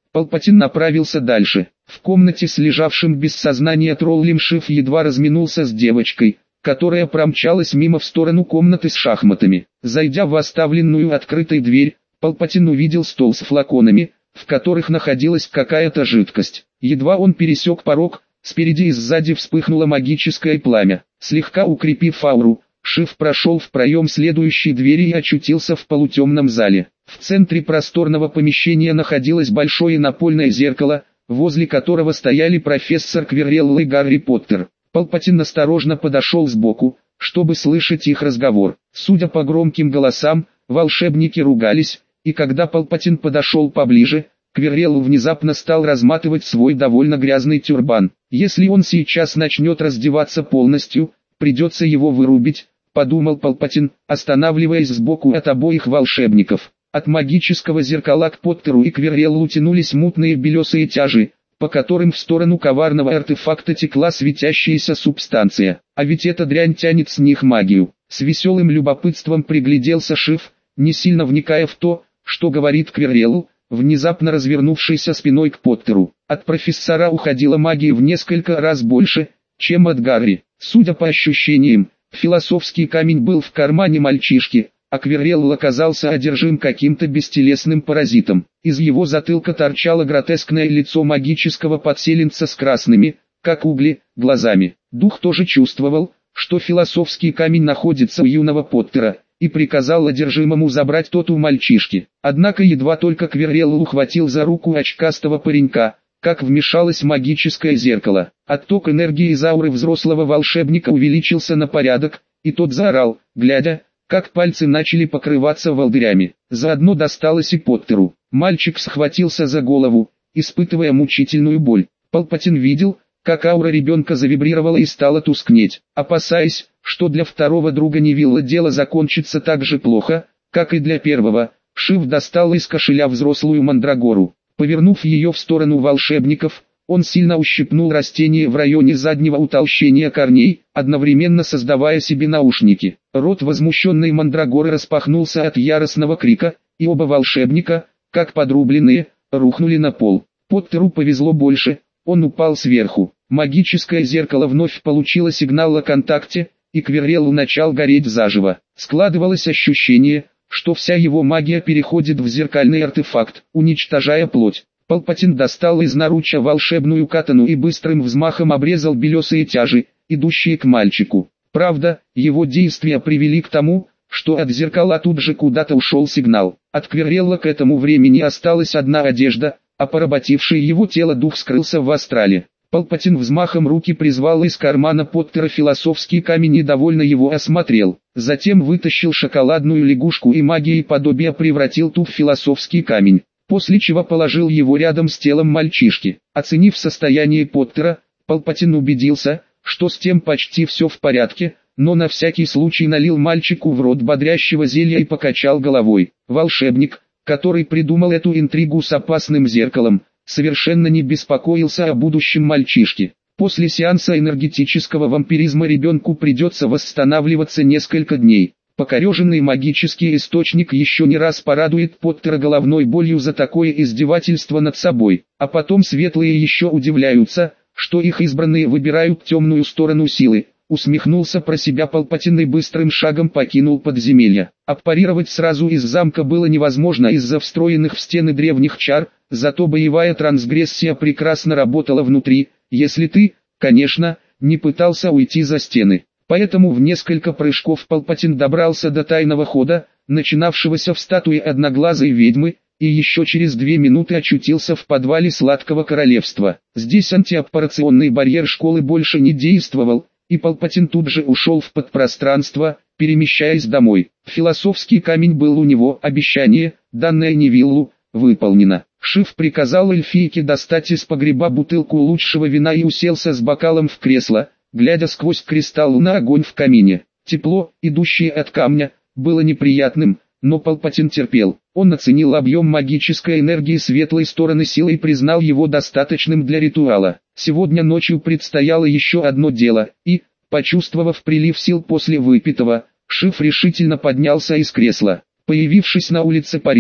Палпатин направился дальше. В комнате с лежавшим без сознания троллем Шиф едва разминулся с девочкой, которая промчалась мимо в сторону комнаты с шахматами. Зайдя в оставленную открытой дверь, Палпатин увидел стол с флаконами, в которых находилась какая-то жидкость. Едва он пересек порог, спереди и сзади вспыхнуло магическое пламя. Слегка укрепив ауру, Шиф прошел в проем следующей двери и очутился в полутемном зале. В центре просторного помещения находилось большое напольное зеркало, возле которого стояли профессор Квиррелл и Гарри Поттер. Палпатин осторожно подошел сбоку, чтобы слышать их разговор. Судя по громким голосам, волшебники ругались, и когда Палпатин подошел поближе, Квиррелл внезапно стал разматывать свой довольно грязный тюрбан. Если он сейчас начнет раздеваться полностью, придется его вырубить, подумал Палпатин, останавливаясь сбоку от обоих волшебников. От магического зеркала к Поттеру и Квирреллу тянулись мутные белесые тяжи, по которым в сторону коварного артефакта текла светящаяся субстанция. А ведь эта дрянь тянет с них магию. С веселым любопытством пригляделся Шиф, не сильно вникая в то, что говорит Квиррелл, внезапно развернувшийся спиной к Поттеру. От профессора уходила магия в несколько раз больше, чем от Гарри. Судя по ощущениям, философский камень был в кармане мальчишки, а Квиррелл оказался одержим каким-то бестелесным паразитом. Из его затылка торчало гротескное лицо магического подселенца с красными, как угли, глазами. Дух тоже чувствовал, что философский камень находится у юного Поттера, и приказал одержимому забрать тот у мальчишки. Однако едва только Квиррелл ухватил за руку очкастого паренька, как вмешалось магическое зеркало. Отток энергии из ауры взрослого волшебника увеличился на порядок, и тот заорал, глядя, как пальцы начали покрываться волдырями. Заодно досталось и Поттеру. Мальчик схватился за голову, испытывая мучительную боль. Палпатин видел, как аура ребенка завибрировала и стала тускнеть. Опасаясь, что для второго друга Невилла дело закончится так же плохо, как и для первого, Шиф достал из кошеля взрослую мандрагору. Повернув ее в сторону волшебников, он сильно ущипнул растение в районе заднего утолщения корней, одновременно создавая себе наушники. Рот возмущенной мандрагоры распахнулся от яростного крика, и оба волшебника, как подрубленные, рухнули на пол. Поттеру повезло больше, он упал сверху. Магическое зеркало вновь получило сигнал о контакте, и Квиррелл начал гореть заживо. Складывалось ощущение, что вся его магия переходит в зеркальный артефакт, уничтожая плоть. Палпатин достал из наруча волшебную катану и быстрым взмахом обрезал белесые тяжи, идущие к мальчику. Правда, его действия привели к тому, что от зеркала тут же куда-то ушел сигнал. От Квиррелла к этому времени осталась одна одежда, а поработивший его тело дух скрылся в астрале. Палпатин взмахом руки призвал из кармана Поттера философский камень и довольно его осмотрел. Затем вытащил шоколадную лягушку и магией подобия превратил ту в философский камень, после чего положил его рядом с телом мальчишки. Оценив состояние Поттера, Палпатин убедился, что с тем почти все в порядке, но на всякий случай налил мальчику в рот бодрящего зелья и покачал головой. Волшебник, который придумал эту интригу с опасным зеркалом, совершенно не беспокоился о будущем мальчишки. После сеанса энергетического вампиризма ребенку придется восстанавливаться несколько дней. Покореженный магический источник еще не раз порадует Поттера головной болью за такое издевательство над собой. А потом светлые еще удивляются, что их избранные выбирают темную сторону силы. Усмехнулся про себя Палпатин и быстрым шагом покинул подземелье. Аппарировать сразу из замка было невозможно из-за встроенных в стены древних чар, зато боевая трансгрессия прекрасно работала внутри, если ты, конечно, не пытался уйти за стены. Поэтому в несколько прыжков Палпатин добрался до тайного хода, начинавшегося в статуе одноглазой ведьмы, и еще через две минуты очутился в подвале Сладкого Королевства. Здесь антиаппарационный барьер школы больше не действовал, и Палпатин тут же ушел в подпространство, перемещаясь домой. Философский камень был у него, обещание, данное Невиллу, выполнено. Шиф приказал эльфийке достать из погреба бутылку лучшего вина и уселся с бокалом в кресло, глядя сквозь кристалл на огонь в камине. Тепло, идущее от камня, было неприятным, но Палпатин терпел. Он оценил объем магической энергии светлой стороны силы и признал его достаточным для ритуала. Сегодня ночью предстояло еще одно дело, и, почувствовав прилив сил после выпитого, Шиф решительно поднялся из кресла. Появившись на улице Парижа,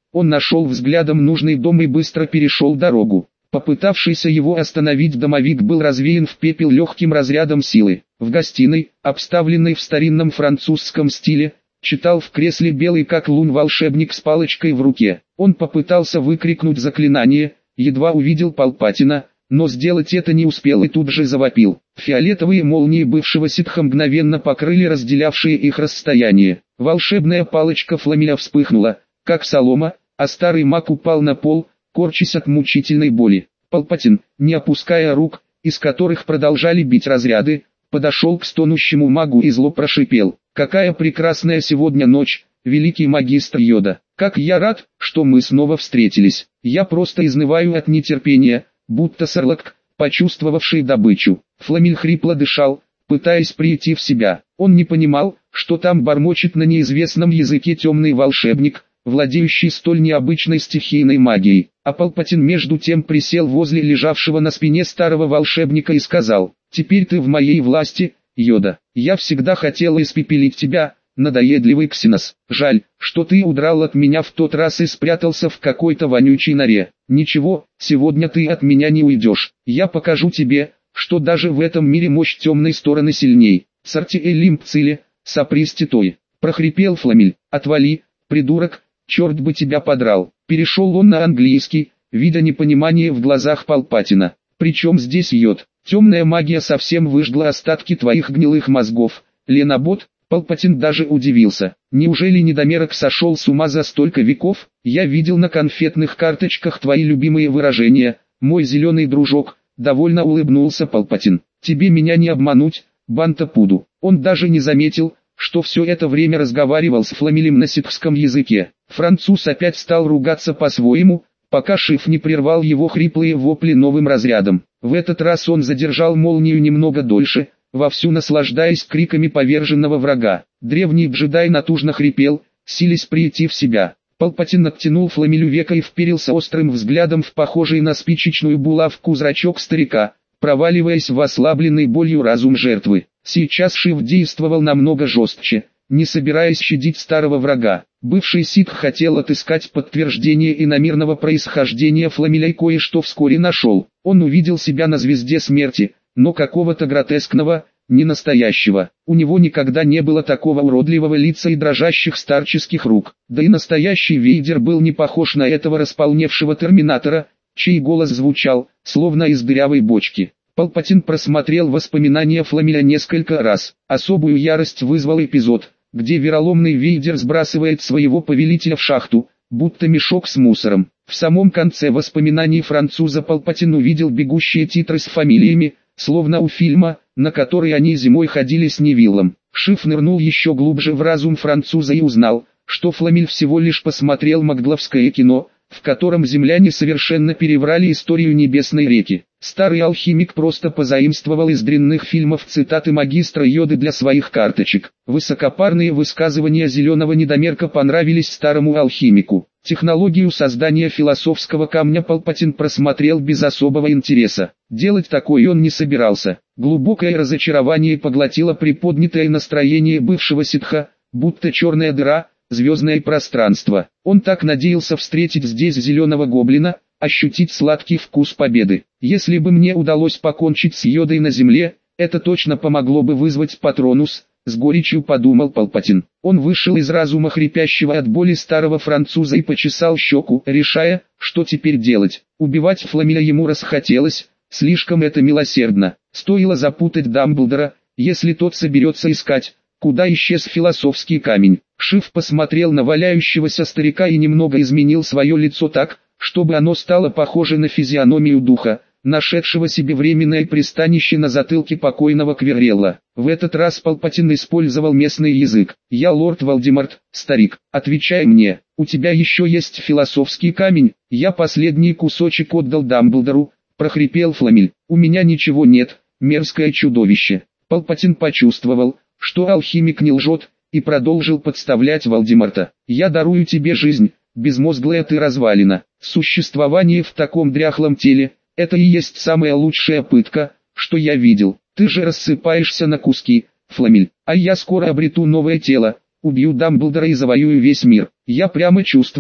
Он нашел взглядом нужный дом и быстро перешел дорогу. Попытавшийся его остановить домовик был развеян в пепел легким разрядом силы. В гостиной, обставленной в старинном французском стиле, читал в кресле белый как лунь волшебник с палочкой в руке. Он попытался выкрикнуть заклинание, едва увидел Палпатина, но сделать это не успел и тут же завопил. Фиолетовые молнии бывшего ситха мгновенно покрыли разделявшие их расстояние. Волшебная палочка Фламеля вспыхнула, как солома, а старый маг упал на пол, корчась от мучительной боли. Палпатин, не опуская рук, из которых продолжали бить разряды, подошел к стонущему магу и зло прошипел: «Какая прекрасная сегодня ночь, великий магистр Йода! Как я рад, что мы снова встретились! Я просто изнываю от нетерпения, будто сарлак, почувствовавший добычу». Фламель хрипло дышал, пытаясь прийти в себя. Он не понимал, что там бормочет на неизвестном языке темный волшебник, владеющий столь необычной стихийной магией. А Палпатин между тем присел возле лежавшего на спине старого волшебника и сказал: «Теперь ты в моей власти, Йода. Я всегда хотел испепелить тебя, надоедливый Ксенос. Жаль, что ты удрал от меня в тот раз и спрятался в какой-то вонючей норе. Ничего, сегодня ты от меня не уйдешь. Я покажу тебе, что даже в этом мире мощь темной стороны сильней. Сарти Элимп Цили, сапристи той», — прохрипел Фламель. «Отвали, придурок, черт бы тебя подрал». Перешел он на английский, видя непонимание в глазах Палпатина. «Причем здесь йод? Темная магия совсем выжгла остатки твоих гнилых мозгов, Ленобот». Палпатин даже удивился. «Неужели недомерок сошел с ума за столько веков? Я видел на конфетных карточках твои любимые выражения, мой зеленый дружок», — довольно улыбнулся Палпатин. «Тебе меня не обмануть, Банта Пуду». Он даже не заметил, что все это время разговаривал с Фламелем на ситхском языке. Француз опять стал ругаться по-своему, пока Шиф не прервал его хриплые вопли новым разрядом. В этот раз он задержал молнию немного дольше, вовсю наслаждаясь криками поверженного врага. Древний джедай натужно хрипел, силясь прийти в себя. Палпатин оттянул Фламелю века и вперился острым взглядом в похожий на спичечную булавку зрачок старика, проваливаясь в ослабленный болью разум жертвы. Сейчас Шиф действовал намного жестче, не собираясь щадить старого врага. Бывший ситх хотел отыскать подтверждение иномирного происхождения Фламеля и кое-что вскоре нашел. Он увидел себя на звезде смерти, но какого-то гротескного, не настоящего. У него никогда не было такого уродливого лица и дрожащих старческих рук. Да и настоящий Вейдер был не похож на этого располневшего терминатора, чей голос звучал, словно из дырявой бочки. Палпатин просмотрел воспоминания Фламеля несколько раз. Особую ярость вызвал эпизод, где вероломный Вейдер сбрасывает своего повелителя в шахту, будто мешок с мусором. В самом конце воспоминаний француза Палпатин увидел бегущие титры с фамилиями, словно у фильма, на который они зимой ходили с Невиллом. Шиф нырнул еще глубже в разум француза и узнал, что Фламель всего лишь посмотрел магловское кино, в котором земляне совершенно переврали историю Небесной реки. Старый алхимик просто позаимствовал из дрянных фильмов цитаты магистра Йоды для своих карточек. Высокопарные высказывания зеленого недомерка понравились старому алхимику. Технологию создания философского камня Палпатин просмотрел без особого интереса. Делать такое он не собирался. Глубокое разочарование поглотило приподнятое настроение бывшего ситха, будто черная дыра, звездное пространство. Он так надеялся встретить здесь зеленого гоблина, ощутить сладкий вкус победы. Если бы мне удалось покончить с Йодой на земле, это точно помогло бы вызвать Патронус, с горечью подумал Палпатин. Он вышел из разума хрипящего от боли старого француза и почесал щеку, решая, что теперь делать. Убивать Фламеля ему расхотелось, слишком это милосердно. Стоило запутать Дамблдора, если тот соберется искать, куда исчез философский камень. Шиф посмотрел на валяющегося старика и немного изменил свое лицо так, чтобы оно стало похоже на физиономию духа, нашедшего себе временное пристанище на затылке покойного Квиррелла. В этот раз Палпатин использовал местный язык. «Я лорд Волдеморт, старик, отвечай мне, у тебя еще есть философский камень?» «Я последний кусочек отдал Дамблдору», — прохрипел Фламель. «У меня ничего нет, мерзкое чудовище». Палпатин почувствовал, что алхимик не лжет, и продолжил подставлять Волдеморта. «Я дарую тебе жизнь, безмозглая ты развалина. Существование в таком дряхлом теле — это и есть самая лучшая пытка, что я видел. Ты же рассыпаешься на куски, Фламель, а я скоро обрету новое тело, убью Дамблдора и завоюю весь мир. Я прямо чувствую,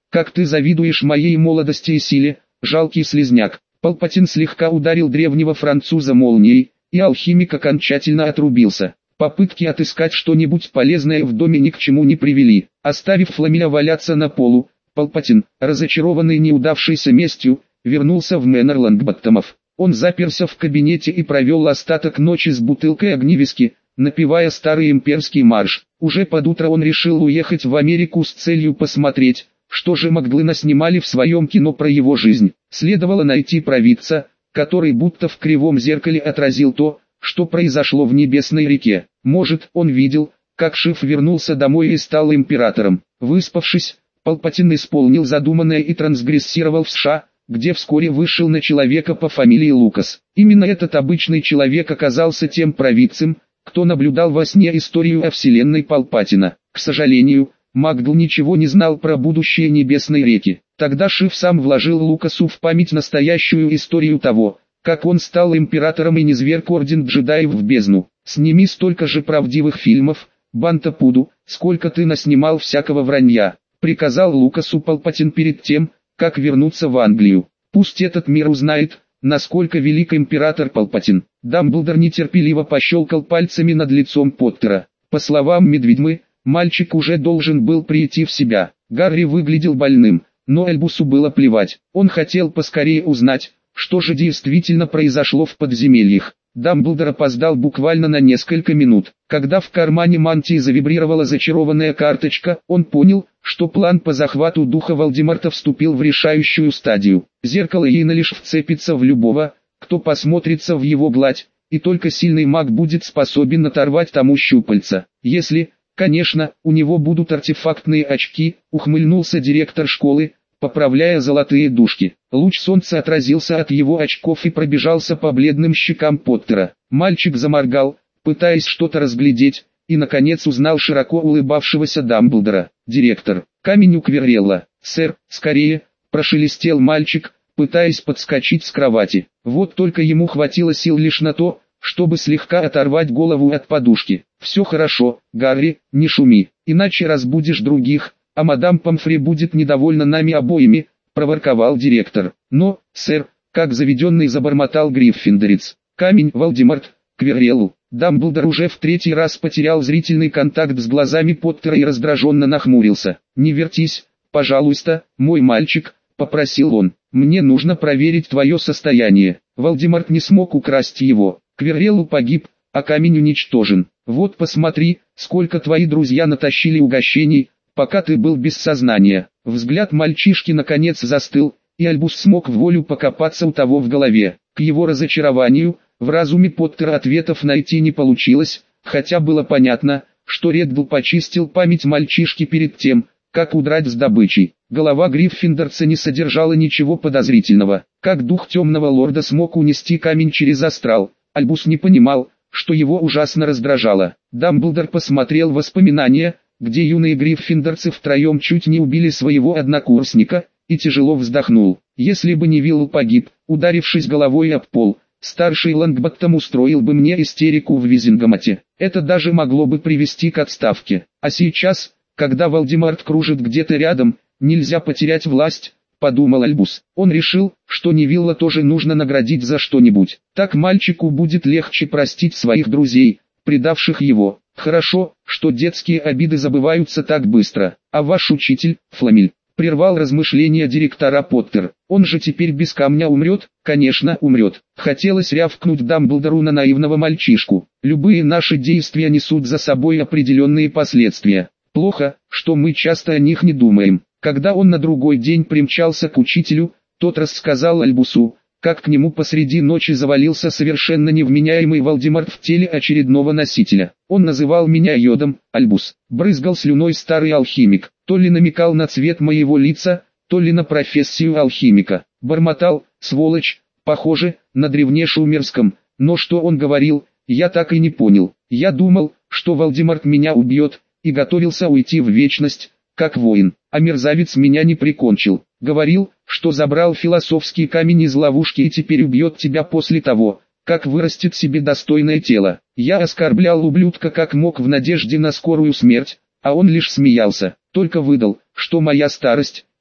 как ты завидуешь моей молодости и силе, жалкий слизняк». Палпатин слегка ударил древнего француза молнией, и алхимик окончательно отрубился. Попытки отыскать что-нибудь полезное в доме ни к чему не привели. Оставив Фламеля валяться на полу, Палпатин, разочарованный неудавшейся местью, вернулся в Мэннер Лонгботтомов. Он заперся в кабинете и провел остаток ночи с бутылкой огневиски, напевая старый имперский марш. Уже под утро он решил уехать в Америку с целью посмотреть, что же моглы наснимали в своем кино про его жизнь. Следовало найти провидца, который будто в кривом зеркале отразил то, что произошло в Небесной реке. Может, он видел, как Шиф вернулся домой и стал императором. Выспавшись, Палпатин исполнил задуманное и трансгрессировал в США, где вскоре вышел на человека по фамилии Лукас. Именно этот обычный человек оказался тем провидцем, кто наблюдал во сне историю о вселенной Палпатина. К сожалению, Магдл ничего не знал про будущее Небесной реки. Тогда Шиф сам вложил Лукасу в память настоящую историю того, как он стал императором и низверг орден джедаев в бездну. Сними столько же правдивых фильмов, Банта Пуду, сколько ты наснимал всякого вранья, приказал Лукасу Палпатин перед тем, как вернуться в Англию. Пусть этот мир узнает, насколько велик император Палпатин. Дамблдор нетерпеливо пощелкал пальцами над лицом Поттера. По словам Медведьмы, мальчик уже должен был прийти в себя. Гарри выглядел больным, но Альбусу было плевать. Он хотел поскорее узнать, что же действительно произошло в подземельях. Дамблдор опоздал буквально на несколько минут. Когда в кармане мантии завибрировала зачарованная карточка, он понял, что план по захвату духа Волдеморта вступил в решающую стадию. Зеркало Йена лишь вцепится в любого, кто посмотрится в его гладь, и только сильный маг будет способен оторвать тому щупальца. Если, конечно, у него будут артефактные очки, ухмыльнулся директор школы, поправляя золотые дужки. Луч солнца отразился от его очков и пробежался по бледным щекам Поттера. Мальчик заморгал, пытаясь что-то разглядеть, и наконец узнал широко улыбавшегося Дамблдора. «Директор, камень у Квиррелла, сэр, скорее!» – прошелестел мальчик, пытаясь подскочить с кровати. Вот только ему хватило сил лишь на то, чтобы слегка оторвать голову от подушки. «Все хорошо, Гарри, не шуми, иначе разбудишь других, а мадам Помфри будет недовольна нами обоими», – проворковал директор. «Но, сэр», – как заведенный забормотал Гриффиндорец, «камень, Волдеморт, Квирреллу». Дамблдор уже в третий раз потерял зрительный контакт с глазами Поттера и раздраженно нахмурился. «Не вертись, пожалуйста, мой мальчик», – попросил он. «Мне нужно проверить твое состояние». Волдеморт не смог украсть его. Квиррелл погиб, а камень уничтожен. Вот посмотри, сколько твои друзья натащили угощений, пока ты был без сознания». Взгляд мальчишки наконец застыл, и Альбус смог в волю покопаться у того в голове. К его разочарованию, в разуме Поттера ответов найти не получилось, хотя было понятно, что Реддл почистил память мальчишки перед тем, как удрать с добычей. Голова Гриффиндорца не содержала ничего подозрительного. Как дух темного лорда смог унести камень через астрал, Альбус не понимал, что его ужасно раздражало. Дамблдор посмотрел воспоминания, где юные гриффиндорцы втроем чуть не убили своего однокурсника, и тяжело вздохнул. Если бы Невилл погиб, ударившись головой об пол, старший Лонгботтом устроил бы мне истерику в Визингамате. Это даже могло бы привести к отставке. А сейчас, когда Волдеморт кружит где-то рядом, нельзя потерять власть, подумал Альбус. Он решил, что Невилла тоже нужно наградить за что-нибудь. Так мальчику будет легче простить своих друзей, предавших его. Хорошо, что детские обиды забываются так быстро. А ваш учитель, Фламель, прервал размышления директора Поттер. Он же теперь без камня умрет? Конечно, умрет. Хотелось рявкнуть Дамблдору на наивного мальчишку. Любые наши действия несут за собой определенные последствия. Плохо, что мы часто о них не думаем. Когда он на другой день примчался к учителю, тот рассказал Альбусу, как к нему посреди ночи завалился совершенно невменяемый Волдеморт в теле очередного носителя. Он называл меня Йодом, Альбус. Брызгал слюной старый алхимик. То ли намекал на цвет моего лица, то ли на профессию алхимика. Бормотал, сволочь, похоже, на древнешумерском. Но что он говорил, я так и не понял. Я думал, что Волдеморт меня убьет, и готовился уйти в вечность, как воин. А мерзавец меня не прикончил. Говорил, что забрал философский камень из ловушки и теперь убьет тебя после того, как вырастет себе достойное тело. Я оскорблял ублюдка как мог в надежде на скорую смерть, а он лишь смеялся. Только выдал, что моя старость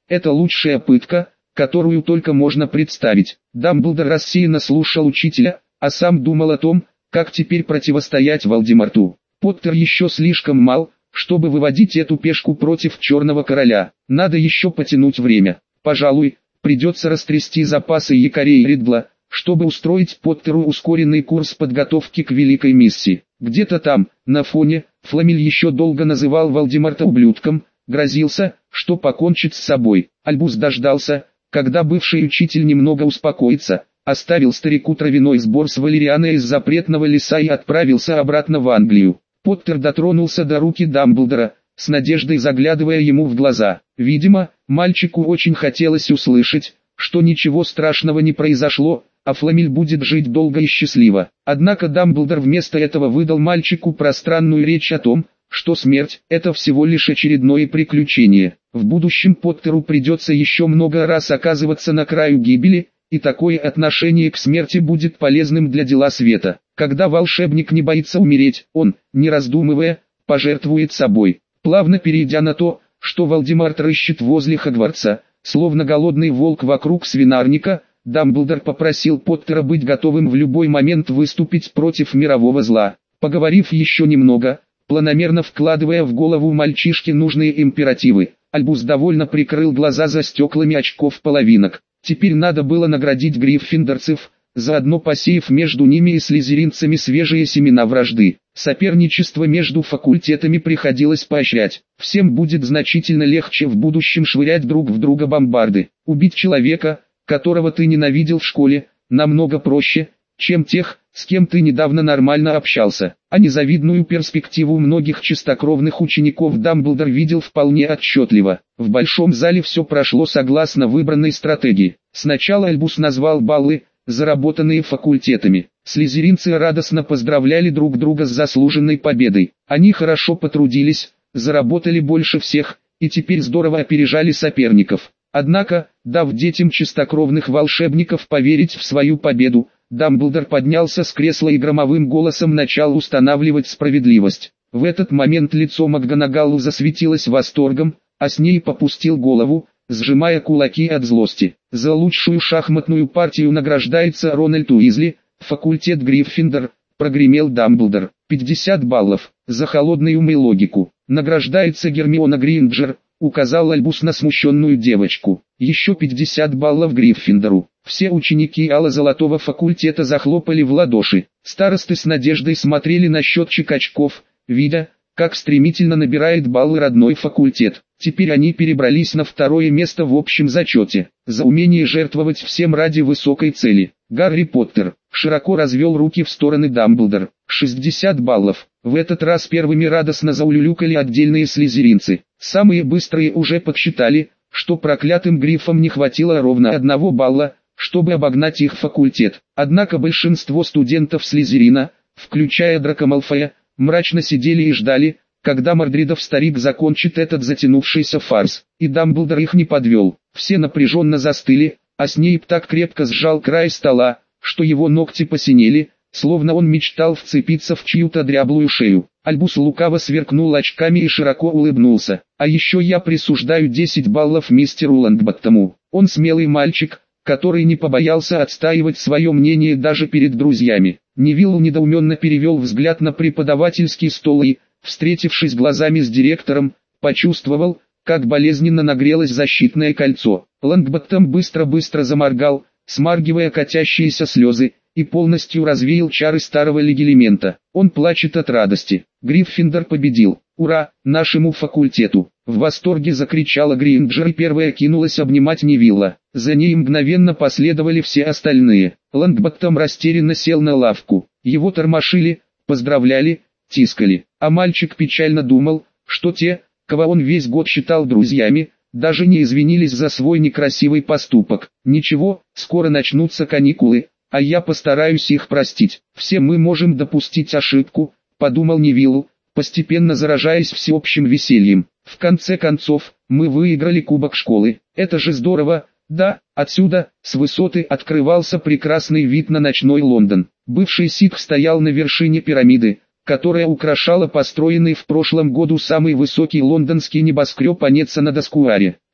Это лучшая пытка, которую только можно представить. Дамблдор рассеянно слушал учителя, а сам думал о том, как теперь противостоять Волдеморту. Поттер еще слишком мал, чтобы выводить эту пешку против Черного Короля. Надо еще потянуть время. Пожалуй, придется растрясти запасы якорей Риддла, чтобы устроить Поттеру ускоренный курс подготовки к великой миссии. Где-то там, на фоне, Фламель еще долго называл Волдеморта ублюдком, грозился, что покончит с собой. Альбус дождался, когда бывший учитель немного успокоится, оставил старику травяной сбор с валерианой из запретного леса и отправился обратно в Англию. Поттер дотронулся до руки Дамблдора, с надеждой заглядывая ему в глаза. Видимо, мальчику очень хотелось услышать, что ничего страшного не произошло, а Фламель будет жить долго и счастливо. Однако Дамблдор вместо этого выдал мальчику пространную речь о том, что смерть – это всего лишь очередное приключение. В будущем Поттеру придется еще много раз оказываться на краю гибели, и такое отношение к смерти будет полезным для дела света. Когда волшебник не боится умереть, он, не раздумывая, пожертвует собой. Плавно перейдя на то, что Волдеморт рыщет возле Хогвартса, словно голодный волк вокруг свинарника, Дамблдор попросил Поттера быть готовым в любой момент выступить против мирового зла. Поговорив еще немного, планомерно вкладывая в голову мальчишки нужные императивы, Альбус довольно прикрыл глаза за стеклами очков половинок. Теперь надо было наградить гриффиндорцев, заодно посеяв между ними и слизеринцами свежие семена вражды. Соперничество между факультетами приходилось поощрять. Всем будет значительно легче в будущем швырять друг в друга бомбарды. Убить человека, которого ты ненавидел в школе, намного проще, чем тех, с кем ты недавно нормально общался. А незавидную перспективу многих чистокровных учеников Дамблдор видел вполне отчетливо. В большом зале все прошло согласно выбранной стратегии. Сначала Альбус назвал баллы, заработанные факультетами. Слизеринцы радостно поздравляли друг друга с заслуженной победой. Они хорошо потрудились, заработали больше всех, и теперь здорово опережали соперников. Однако, дав детям чистокровных волшебников поверить в свою победу, Дамблдор поднялся с кресла и громовым голосом начал устанавливать справедливость. В этот момент лицо МакГонагалл засветилось восторгом, а с ней попустил голову, сжимая кулаки от злости. За лучшую шахматную партию награждается Рональд Уизли, факультет Гриффиндор, прогремел Дамблдор. пятьдесят баллов. За холодный ум и логику награждается Гермиона Грейнджер, указал Альбус на смущенную девочку. Еще пятьдесят баллов Гриффиндору. Все ученики ало-золотого факультета захлопали в ладоши. Старосты с надеждой смотрели на счетчик очков, видя, как стремительно набирает баллы родной факультет. Теперь они перебрались на второе место в общем зачете. За умение жертвовать всем ради высокой цели. Гарри Поттер широко развел руки в стороны Дамблдор. шестьдесят баллов. В этот раз первыми радостно заулюлюкали отдельные слизеринцы. Самые быстрые уже подсчитали, что проклятым грифам не хватило ровно одного балла, чтобы обогнать их факультет. Однако большинство студентов Слизерина, включая Драко Малфоя, мрачно сидели и ждали, когда Мордридов старик закончит этот затянувшийся фарс. И Дамблдор их не подвел. Все напряженно застыли, а Снейп так крепко сжал край стола, что его ногти посинели, словно он мечтал вцепиться в чью-то дряблую шею. Альбус лукаво сверкнул очками и широко улыбнулся. А еще я присуждаю десять баллов мистеру Лонгботтому. Он смелый мальчик, который не побоялся отстаивать свое мнение даже перед друзьями. Невилл недоуменно перевел взгляд на преподавательский стол и, встретившись глазами с директором, почувствовал, как болезненно нагрелось защитное кольцо. Лонгботтом быстро-быстро заморгал, смаргивая катящиеся слезы, и полностью развеял чары старого легилемента. Он плачет от радости. Гриффиндор победил. Ура, нашему факультету! В восторге закричала Грейнджер и первая кинулась обнимать Невилла. За ней мгновенно последовали все остальные. Лонгботтом растерянно сел на лавку. Его тормошили, поздравляли, тискали. А мальчик печально думал, что те, кого он весь год считал друзьями, даже не извинились за свой некрасивый поступок. Ничего, скоро начнутся каникулы, а я постараюсь их простить. Все мы можем допустить ошибку, подумал Невилл, постепенно заражаясь всеобщим весельем. В конце концов, мы выиграли кубок школы. Это же здорово, да? Отсюда, с высоты, открывался прекрасный вид на ночной Лондон. Бывший ситх стоял на вершине пирамиды, которая украшала построенный в прошлом году самый высокий лондонский небоскреб Анеца на Доскуаре.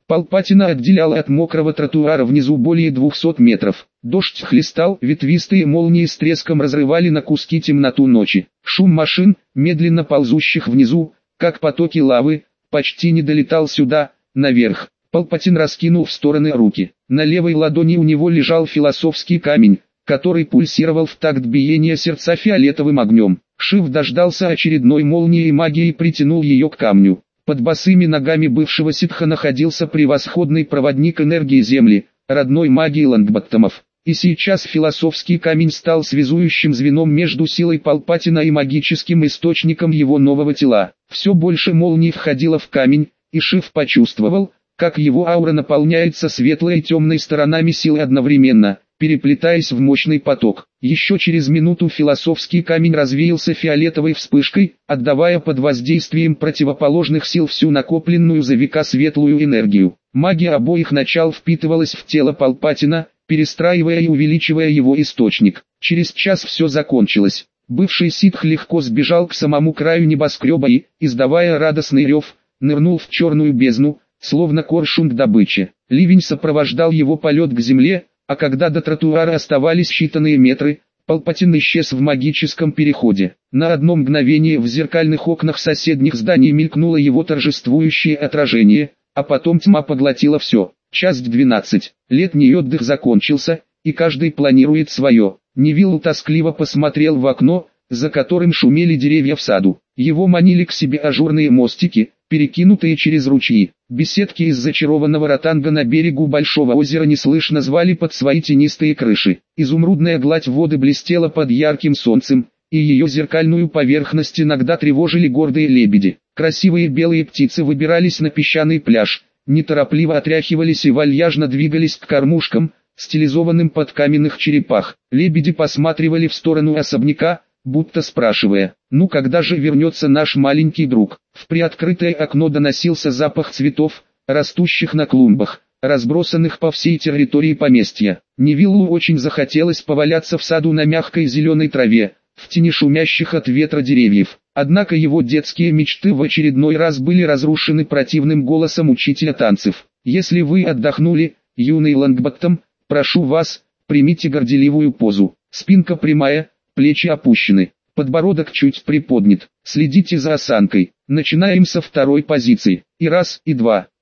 Палпатина отделяла от мокрого тротуара внизу более двухсот метров. Дождь хлестал, ветвистые молнии с треском разрывали на куски темноту ночи. Шум машин, медленно ползущих внизу, как потоки лавы, почти не долетал сюда, наверх. Палпатин раскинул в стороны руки. На левой ладони у него лежал философский камень, который пульсировал в такт биения сердца фиолетовым огнем. Шив дождался очередной молнии магии и притянул ее к камню. Под босыми ногами бывшего ситха находился превосходный проводник энергии Земли, родной магии Лонгботтомов. И сейчас философский камень стал связующим звеном между силой Палпатина и магическим источником его нового тела. Все больше молний входило в камень, и Шив почувствовал, как его аура наполняется светлой и темной сторонами силы одновременно, переплетаясь в мощный поток. Еще через минуту философский камень развеялся фиолетовой вспышкой, отдавая под воздействием противоположных сил всю накопленную за века светлую энергию. Магия обоих начал впитывалась в тело Палпатина, перестраивая и увеличивая его источник. Через час все закончилось. Бывший ситх легко сбежал к самому краю небоскреба и, издавая радостный рев, нырнул в черную бездну, словно коршун к добыче. Ливень сопровождал его полет к земле, а когда до тротуара оставались считанные метры, Палпатин исчез в магическом переходе. На одно мгновение в зеркальных окнах соседних зданий мелькнуло его торжествующее отражение, а потом тьма поглотила все. Часть двенадцать. Летний отдых закончился, и каждый планирует свое. Невилл тоскливо посмотрел в окно, за которым шумели деревья в саду. Его манили к себе ажурные мостики, перекинутые через ручьи. Беседки из зачарованного ротанга на берегу большого озера неслышно звали под свои тенистые крыши. Изумрудная гладь воды блестела под ярким солнцем, и ее зеркальную поверхность иногда тревожили гордые лебеди. Красивые белые птицы выбирались на песчаный пляж, неторопливо отряхивались и вальяжно двигались к кормушкам, стилизованным под каменных черепах. Лебеди посматривали в сторону особняка, будто спрашивая: «Ну когда же вернется наш маленький друг?» В приоткрытое окно доносился запах цветов, растущих на клумбах, разбросанных по всей территории поместья. Невиллу очень захотелось поваляться в саду на мягкой зеленой траве, в тени шумящих от ветра деревьев. Однако его детские мечты в очередной раз были разрушены противным голосом учителя танцев. «Если вы отдохнули, юный Лонгботтом, прошу вас, примите горделивую позу. Спинка прямая, плечи опущены, подбородок чуть приподнят. Следите за осанкой. Начинаем со второй позиции. И раз, и два».